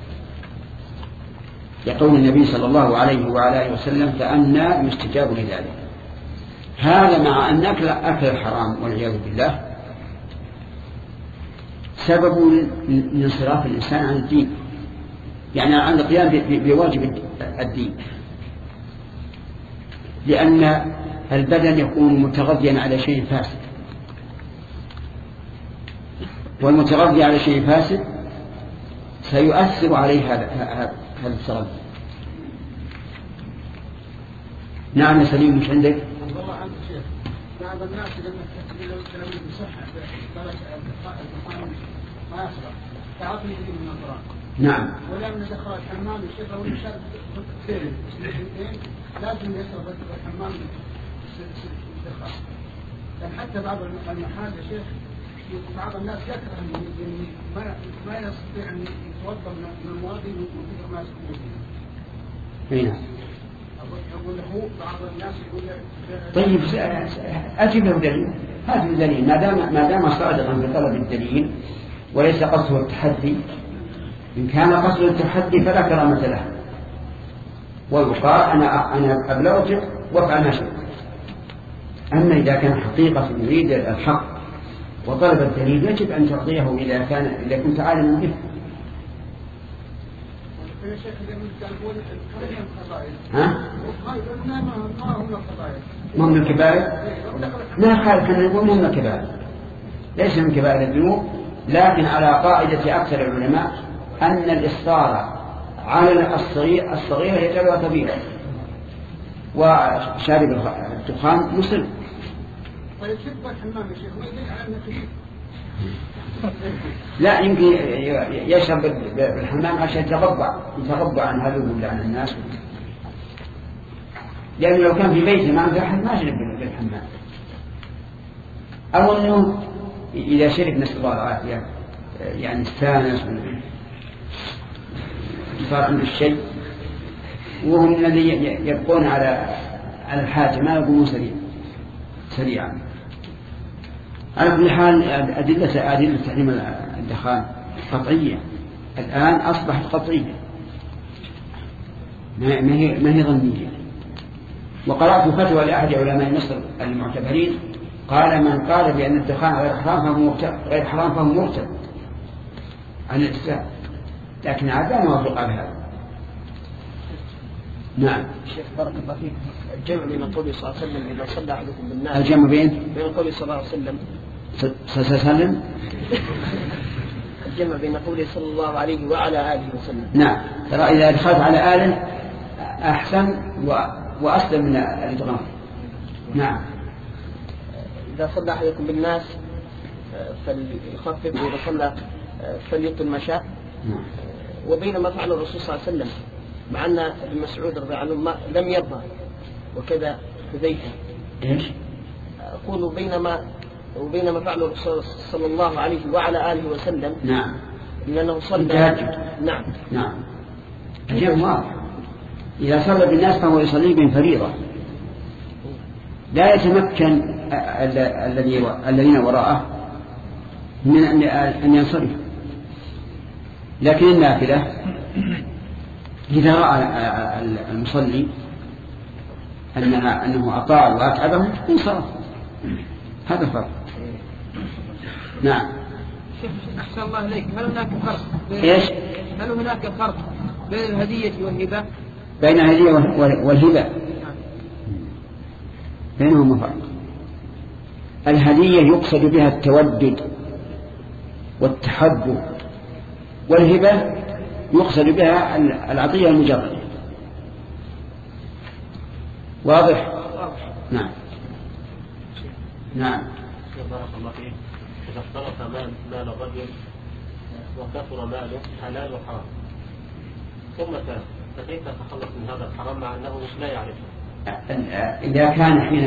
A: يقول النبي صلى الله عليه وعلى آله وسلم فأنى يستجاب لذلك. هذا مع أن أكل أكل الحرام والعياذ بالله سبب لانصراف الإنسان عن الدين، يعني عن القيام بواجب الدين، لأن البدن يكون متغذيا على شيء فاسد، والمتغذي على شيء فاسد سيؤثر عليه هذا هذا التغذي. نعم يا سليم مش عندك؟
C: والله عنك شيخ، بعض الناس لما تكلم بصحة ما يصلح تعطني دليل من القرآن.
A: نعم.
C: ولما دخل الحمام الشيخ أو الشرب كثير لازم يشرب الحمام الدخان. لأن حتى بعض المحال يا شيخ بعض الناس يكره إن ما ما يستطيع أن يتوضأ من المواد من كثر ما يسكنون فيها.
A: نعم.
C: أقول له بعض الناس يقول
A: طيب أجب له دليل، هذا الدليل ما دام ما دام صادقا في طلب الدليل وليس قصده التحدي. إن كان قصده التحدي فلا كرامة له، ويقال أنا أنا أبلغتك وافعل ما شئت. أما إذا كان حقيقة يريد الحق وطلب الدليل يجب أن تعطيه إذا كان إذا كنت عالما به. ها؟ ما من الكبائر؟ لا خالف أن يقول من الكبائر، ليس من كبائر الذنوب، لكن على قاعدة أكثر العلماء أن الإصرار على الصغير الصغيرة يجعلها كبيرة، وشارب الدخان مسلم. لا يمكن يشرب بالحمام عشان يتغضى يتغضى عن هذا ولا عن الناس، لأنه لو كان في بيته ما عنده أحد ما يشرب بالحمام، أو أنه إذا شرب نسأل الله العافية يعني استانس صار عنده الشيء، وهم الذي يبقون على على الحاجة ما يقومون سريعا سريعا. على كل حال أدلة أدلة تحريم الدخان قطعية، الآن أصبحت قطعية ما هي ما هي ظنية. وقرأت فتوى لأحد علماء مصر المعتبرين قال من قال بأن الدخان غير حرام فهو مرتد غير حرام فهو مرتد عن الإسلام، لكن عاد لا نوافق على هذا. نعم.
B: شيخ بارك الله فيك، الجمع بين قوله صلى الله عليه وسلم إذا صلى أحدكم بالناس،
A: الجمع بين
B: بين قوله صلى الله عليه وسلم
A: سلم
B: الجمع بين قوله صلى الله عليه وعلى آله وسلم.
A: نعم، ترى إذا دخلت على آله أحسن وأسلم من الإدغام. نعم.
B: إذا صلى أحدكم بالناس فليخفف، وإذا صلى فليطل ما شاء.
A: نعم.
B: وبينما فعل الرسول صلى الله عليه وسلم مع أن ابن مسعود رضي الله عنه لم يرضى، وكذا حذيفة.
A: إيش؟
B: أقول بينما وبينما فعل الرسول صلى الله عليه وعلى آله وسلم.
A: نعم.
B: لأنه صلى. نعم.
A: نعم. الجمع واضح. إذا صلى بالناس فهو يصلي بهم فريضة، لا يتمكن الذين وراءه من أن ينصرف. لكن النافلة إذا رأى المصلي أنها أنه أطاع وأتعبه انصرف. هذا فرق. نعم.
D: أحسن الله إليك، هل هناك فرق بين
A: إيش؟
D: هل هناك فرق بين الهدية والهبة؟
A: بين الهدية والهبة بينهما فرق. الهدية يقصد بها التودد والتحبب، والهبة يقصد بها العطية المجردة. واضح؟ نعم. نعم.
E: بارك الله فيك. إذا اختلط مال مال الرجل وكثر ماله حلال وحرام ثم تاب، فكيف يتخلص من هذا الحرام مع أنه لا يعرفه؟
A: إذا كان حين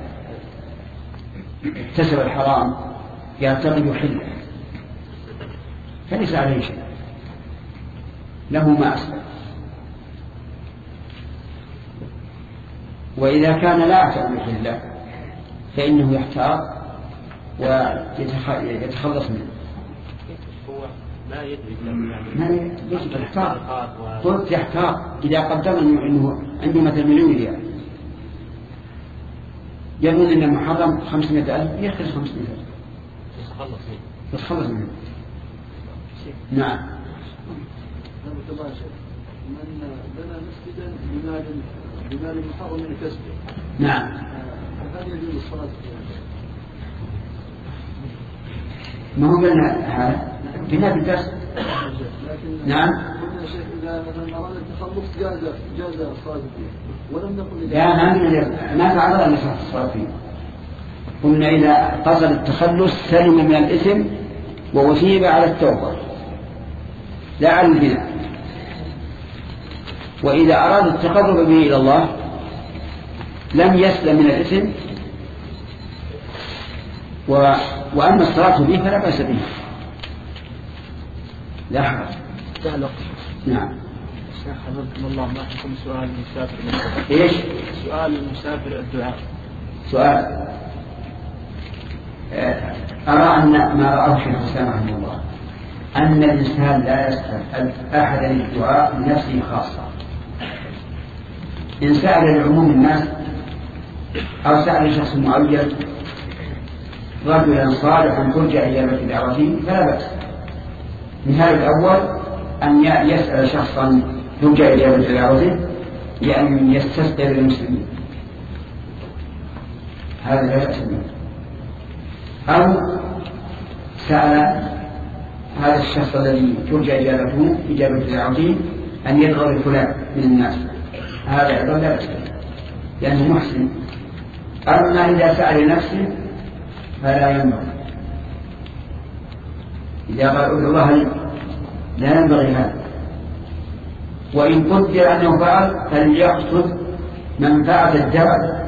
A: اكتسب الحرام يعتقد يحله فليس عليه شيء، له ما أسلم. وإذا كان لا يعتقد يحله فإنه يحتاط ويتخلص منه.
E: هو لا يدري
A: ما يجب يحتاط. قلت يحتاط إذا قدر أنه عنده مثل مليون ريال يظن أن المحرم خمسمائة ألف يأخذ خمسمائة ألف يتخلص منه. نعم.
C: من بنى مسجدا بمال بمال محرم من كسبه.
A: نعم.
C: هل يجوز الصلاة فيه؟
A: ما هو بنا هذا بنا بالدرس. نعم.
C: قلنا شيخ إذا مثلا أراد التخلص جاز جاز الصلاة فيه، ولم نقل
A: لا ما ما تعرض أن يصح الصلاة فيه. قلنا إذا قصد التخلص سلم من الإثم ووثيب على التوبة لا على البناء. وإذا أراد التقرب به إلى الله لم يسلم من الإثم و... وأما الصلاة به فلا بأس به، لا حرج. نعم.
D: شيخ حفظكم الله، ما حكم سؤال المسافر؟
A: إيش؟
D: سؤال المسافر الدعاء.
A: سؤال أرى أن ما رأى الشيخ الإسلام رحمه الله أن الإنسان لا يسأل أحدا الدعاء لنفسه خاصة. إن سأل لعموم الناس أو سأل شخص معين رجلا صالحا ترجى إجابة دعوته فلا بأس. مثال الأول أن يسأل شخصا ترجى إجابة دعوته لأن يستسقي للمسلمين، هذا لا بأس به. أو سأل هذا الشخص الذي ترجى إجابته إجابة دعوته أن يدعو لفلان من الناس، هذا أيضا لا بأس به لأنه محسن. أما إذا سأل نفسه فلا ينبغي. إذا قال أدعو الله لي لا ينبغي هذا. وإن قدر أنه فعل فليقصد منفعة الدعاء،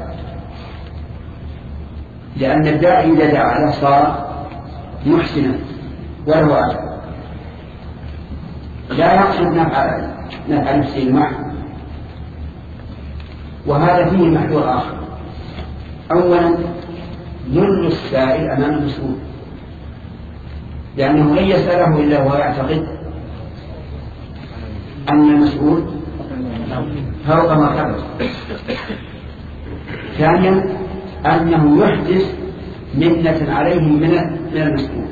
A: لأن الداعي إذا دعا له صار محسنا وله أجر، لا يقصد نفع نفع نفسه المحض. وهذا فيه محور آخر. أولا ذل السائل أمام المسؤول، لأنه لن يسأله إلا وهو يعتقد أن المسؤول فوق ما حدث. ثانيا أنه يحدث منة عليه من المسؤول،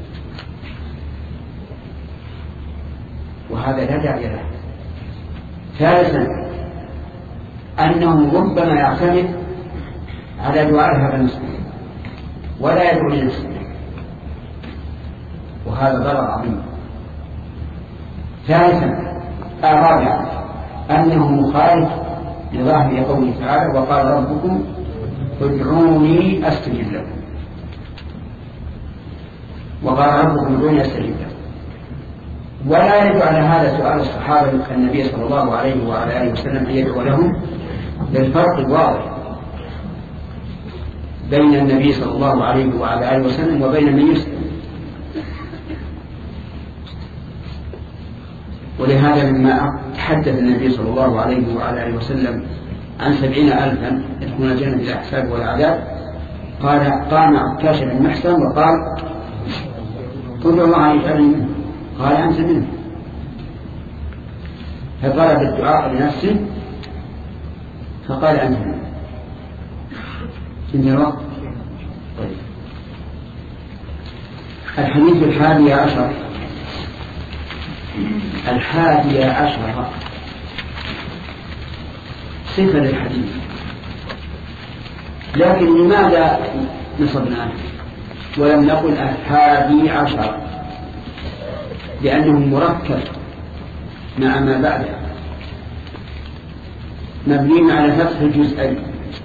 A: وهذا لا داعي له. ثالثا أنه ربما يعتمد على دعاء هذا المسؤول ولا يدعو لنفسه، وهذا ضرر عظيم. ثالثا رابعا أنه مخالف لظاهر قوله تعالى وقال ربكم ادعوني أستجب لكم وقال ربكم ادعوني أستجب لكم. ولا يدعو على هذا سؤال الصحابة النبي صلى الله عليه وعلى آله وسلم أن يدعو لهم للفرق الواضح بين النبي صلى الله عليه وعلى آله وسلم وبين من يسلم. ولهذا لما تحدث النبي صلى الله عليه وعلى آله وسلم عن سبعين ألفا يدخلون الجنة بلا حساب ولا عذاب قال قام عكاشة بن محسن وقال قل الله يجعلني منه قال أنت منه فطلب الدعاء لنفسه فقال أنت منه. إن الوقت طيب. الحديث الحادي عشر الحادي عشر صفة للحديث، لكن لماذا نصبناه ولم نقل الحادي عشر؟ لأنه مركب مع ما بعده مبني على فتح الجزئين،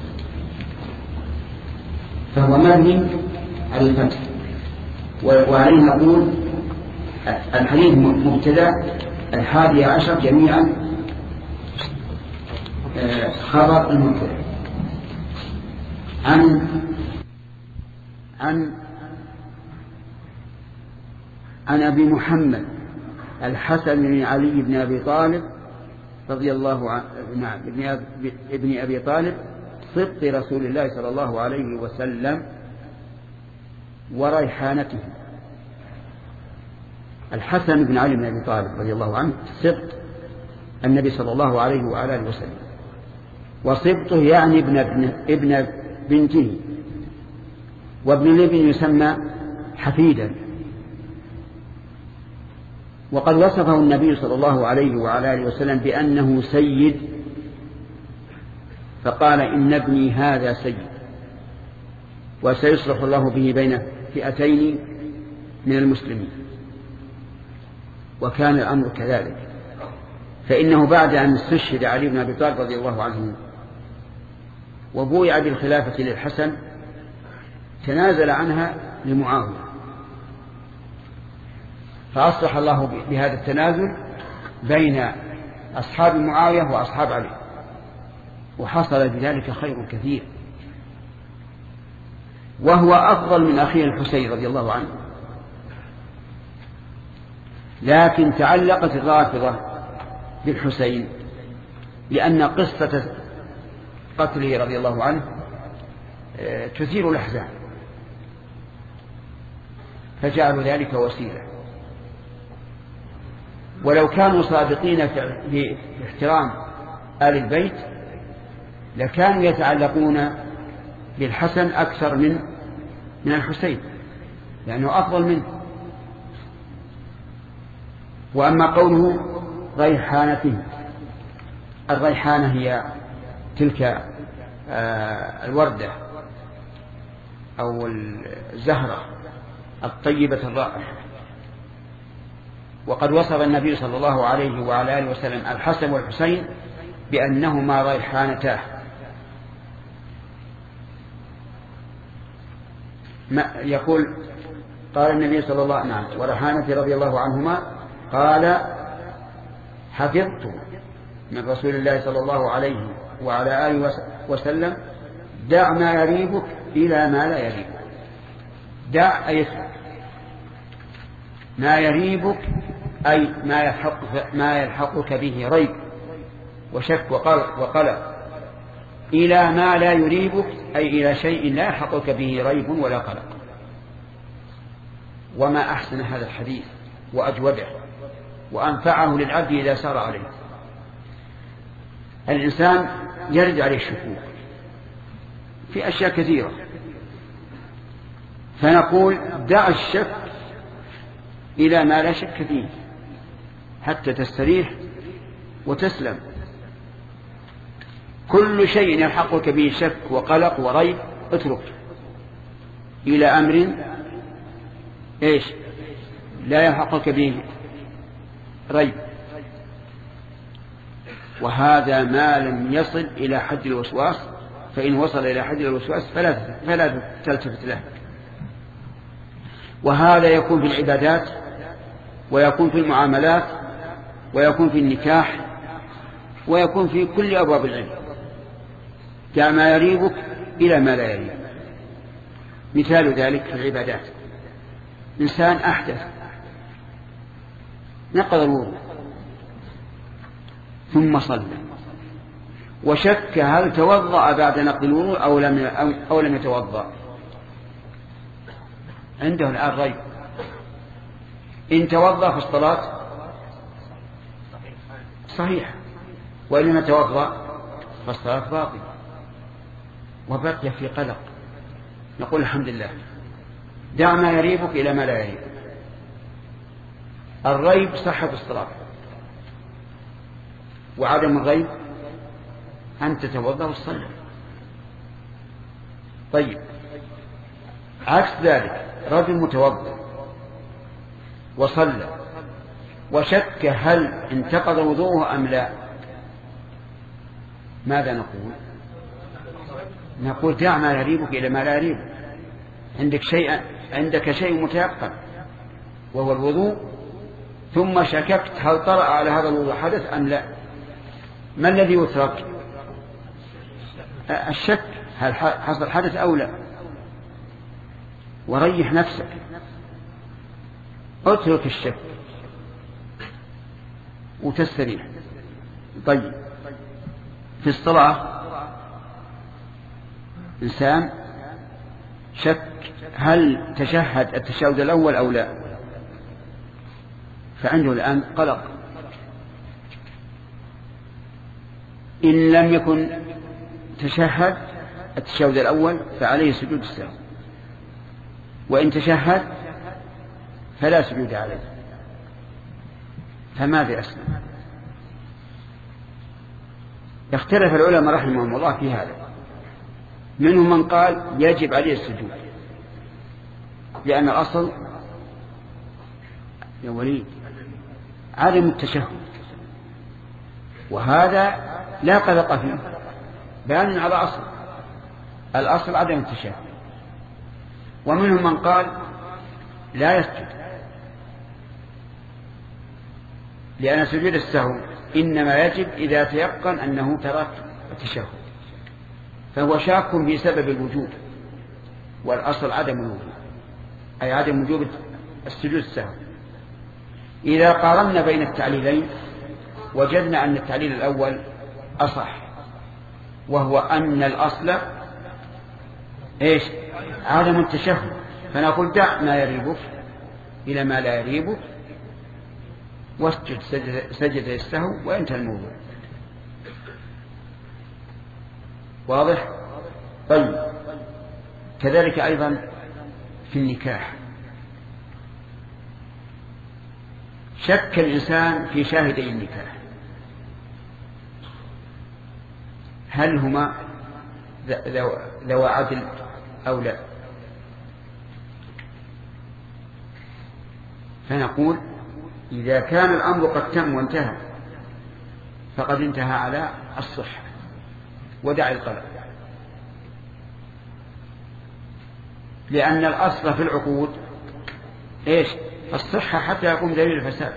A: فهو مبني على الفتح، وعليه نقول الحديث مبتدأ الحادي عشر جميعا خبر المبتدأ. عن عن عن أبي محمد الحسن بن علي بن أبي طالب رضي الله عنه ابن أبي طالب صدق رسول الله صلى الله عليه وسلم وريحانته. الحسن بن علي بن أبي طالب رضي الله عنه صدق النبي صلى الله عليه وعلى آله وسلم، وصدقه يعني ابن, ابن, ابن بنته، وابن الابن يسمى حفيدا. وقد وصفه النبي صلى الله عليه وعلى آله وسلم بأنه سيد، فقال إن ابني هذا سيد وسيصلح الله به بين فئتين من المسلمين. وكان الأمر كذلك، فإنه بعد أن استشهد علي بن أبي طالب رضي الله عنه وبويع بالخلافة للحسن تنازل عنها لمعاوية، فأصلح الله بهذا التنازل بين أصحاب معاوية وأصحاب علي، وحصل بذلك خير كثير، وهو أفضل من أخيه الحسين رضي الله عنه. لكن تعلقت الرافضة بالحسين لأن قصة قتله رضي الله عنه تثير الأحزان، فجعلوا ذلك وسيلة. ولو كانوا صادقين في احترام آل البيت لكانوا يتعلقون بالحسن أكثر من من الحسين لأنه أفضل منه. وأما قوله ريحانته، الريحانة هي تلك الوردة أو الزهرة الطيبة الرائحة. وقد وصف النبي صلى الله عليه وعلى آله وسلم الحسن والحسين بأنهما ريحانتاه. يقول قال النبي صلى الله عليه وسلم وريحانته رضي الله عنهما قال حفظت من رسول الله صلى الله عليه وعلى آله وسلم دع ما يريبك إلى ما لا يريبك. دع أي ما يريبك أي ما يلحق ما يلحقك به ريب وشك وقلق، إلى ما لا يريبك أي إلى شيء لا يلحقك به ريب ولا قلق. وما أحسن هذا الحديث وأجوده وأنفعه للعبد إذا سار عليه. الإنسان يرد عليه الشكوك في أشياء كثيرة، فنقول دع الشك إلى ما لا شك فيه حتى تستريح وتسلم. كل شيء يلحقك به شك وقلق وريب اترك إلى أمر إيش لا يلحقك به ريب وهذا ما لم يصل إلى حد الوسواس، فإن وصل إلى حد الوسواس فلا, فلا تلتفت له. وهذا يكون في العبادات، ويكون في المعاملات، ويكون في النكاح، ويكون في كل أبواب العلم. دع ما يريبك إلى ما لا يريبك. مثال ذلك في العبادات: إنسان أحدث نقض الوضوء ثم صلى وشك هل توضأ بعد نقض الوضوء أو لم أو لم يتوضأ، عنده الآن ريب. إن توضأ في الصلاة صحيح، وإن لم يتوضأ فالصلاة باطلة وبقي في قلق. نقول الحمد لله، دع ما يريبك إلى ما لا يريبك. الريب صحة الصلاة، وعدم الريب أن تتوضأ وتصلي. طيب، عكس ذلك رجل متوضأ وصلى وشك هل انتقض وضوءه أم لا، ماذا نقول؟ نقول دع ما يريبك إلى ما لا يريبك. عندك شيء عندك شيء متيقن وهو الوضوء، ثم شككت هل طرأ على هذا الوضوء حدث أم لا. ما الذي يترك؟ الشك، هل حصل حدث أو لا. وريح نفسك، اترك الشك وتستريح. طيب، في الصلاة إنسان شك هل تشهد التشهد الأول أو لا، فعنده الآن قلق. إن لم يكن تشهد التشهد الأول فعليه سجود السهو، وإن تشهد فلا سجود عليه. فماذا أسلم؟ اختلف العلماء رحمهم الله في هذا. منهم من قال يجب عليه السجود، لأن الأصل يا وليد عدم التشهد، وهذا لا قلق فيه، بيان على أصل الأصل عدم التشهد. ومنهم من قال لا يسجد، لأن سجود السهو إنما يجب إذا تيقن أنه ترك التشهد، فهو شاك في سبب الوجوب، والأصل عدم الوجوب، أي عدم وجوب السجود السهو. إذا قارنا بين التعليلين وجدنا أن التعليل الأول أصح، وهو أن الأصل إيش؟ عدم التشهد، فنقول دع ما يريبك إلى ما لا يريبك واسجد سجد السهو وانتهى الموضوع. واضح؟ طيب، كذلك أيضا في النكاح، شك الإنسان في شاهدي النكاح هل هما ذو عدل أو لا، فنقول إذا كان الأمر قد تم وانتهى فقد انتهى على الصحة، ودع القلق، لأن الأصل في العقود إيش؟ الصحة حتى يقوم دليل الفساد.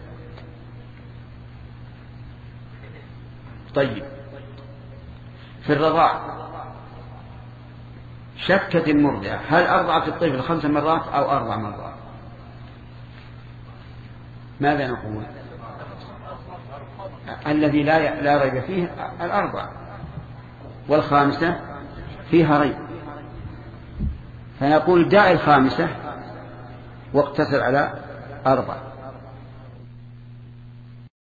A: طيب، في الرضاع شكت المرضعة هل أرضعت الطفل خمس مرات أو أربع مرات، ماذا نقول؟ الذي لا لا ريب فيه الأربع، والخامسة فيها ريب، فنقول دع الخامسة واقتصر على أربع.